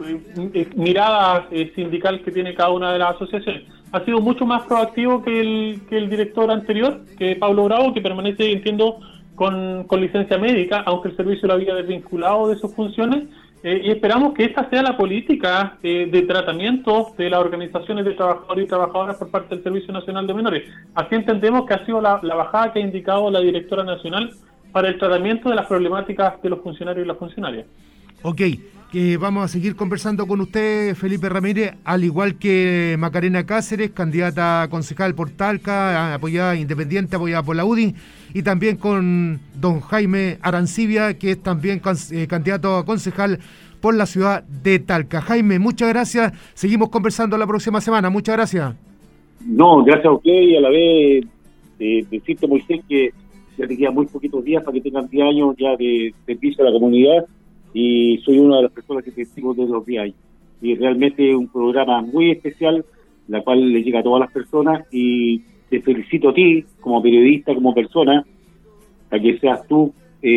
mirada sindical que tiene cada una de las asociaciones. Ha sido mucho más proactivo que el director anterior, que Pablo Bravo, que permanece, entiendo, con licencia médica, aunque el servicio lo había desvinculado de sus funciones, y esperamos que esta sea la política de tratamiento de las organizaciones de trabajadores y trabajadoras por parte del Servicio Nacional de Menores. Así entendemos que ha sido la bajada que ha indicado la directora nacional para el tratamiento de las problemáticas de los funcionarios y las funcionarias. Ok, que vamos a seguir conversando con usted, Felipe Ramírez, al igual que Macarena Cáceres, candidata a concejal por Talca, apoyada independiente, apoyada por la UDI, y también con don Jaime Arancibia, que es también candidato a concejal por la ciudad de Talca. Jaime, muchas gracias, seguimos conversando la próxima semana, muchas gracias. No, gracias a usted, y a la vez decirte, Moisés, que ya te quedan muy poquitos días para que tengan 10 años ya de servicio a la comunidad, y soy una de las personas que te sigo desde los 10 años. Y realmente es un programa muy especial, la cual le llega a todas las personas, y te felicito a ti, como periodista, como persona, para que seas tú,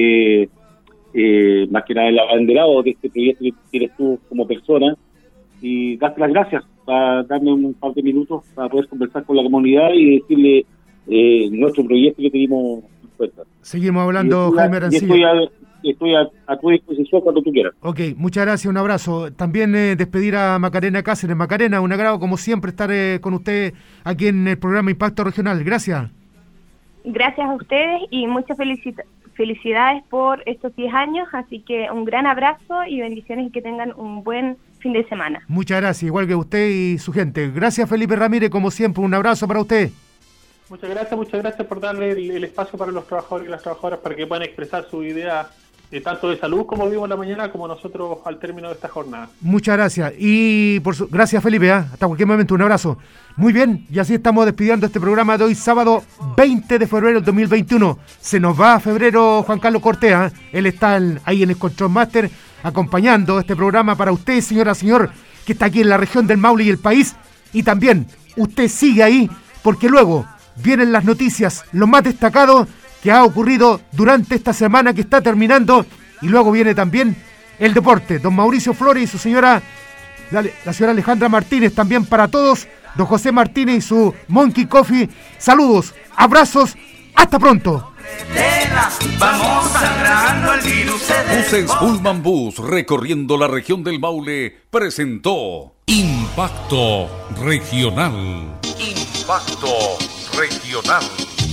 más que nada el abanderado de este proyecto que eres tú como persona, y darte las gracias para darme un par de minutos para poder conversar con la comunidad y decirle nuestro proyecto que tenemos en cuenta. Seguimos hablando, Jaime Arancibia. Estoy a tu disposición cuando tú quieras. Ok, muchas gracias, un abrazo. También despedir a Macarena Cáceres. Macarena, un agrado como siempre estar con usted aquí en el programa Impacto Regional. Gracias. Gracias a ustedes y muchas felicidades por estos 10 años, así que un gran abrazo y bendiciones y que tengan un buen fin de semana. Muchas gracias, igual que usted y su gente. Gracias, Felipe Ramírez, como siempre, un abrazo para usted. Muchas gracias por darle el espacio para los trabajadores y las trabajadoras para que puedan expresar su idea tanto de salud como vivo en la mañana, como nosotros al término de esta jornada. Muchas gracias. Y gracias, Felipe. Hasta cualquier momento, un abrazo. Muy bien, y así estamos despidiendo este programa de hoy, sábado 20 de febrero del 2021. Se nos va a febrero Juan Carlos Cortea. Él está ahí en el Control Master, acompañando este programa para usted, señora, señor, que está aquí en la región del Maule y el país. Y también, usted sigue ahí, porque luego vienen las noticias, lo más destacado que ha ocurrido durante esta semana que está terminando, y luego viene también el deporte. Don Mauricio Flores y su señora, la señora Alejandra Martínez, también para todos, don José Martínez y su Monkey Coffee. Saludos, abrazos, hasta pronto. Vamos sangrando el virus. Buses Pullman Bus recorriendo la región del Maule presentó Impacto Regional. Impacto Regional.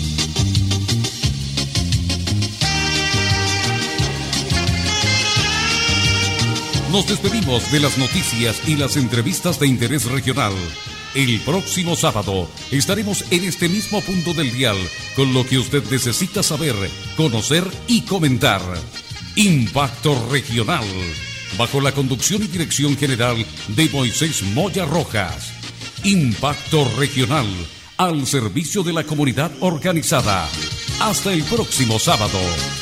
Nos despedimos de las noticias y las entrevistas de interés regional. El próximo sábado estaremos en este mismo punto del dial con lo que usted necesita saber, conocer y comentar. Impacto Regional, bajo la conducción y dirección general de Moisés Moya Rojas. Impacto Regional, al servicio de la comunidad organizada. Hasta el próximo sábado.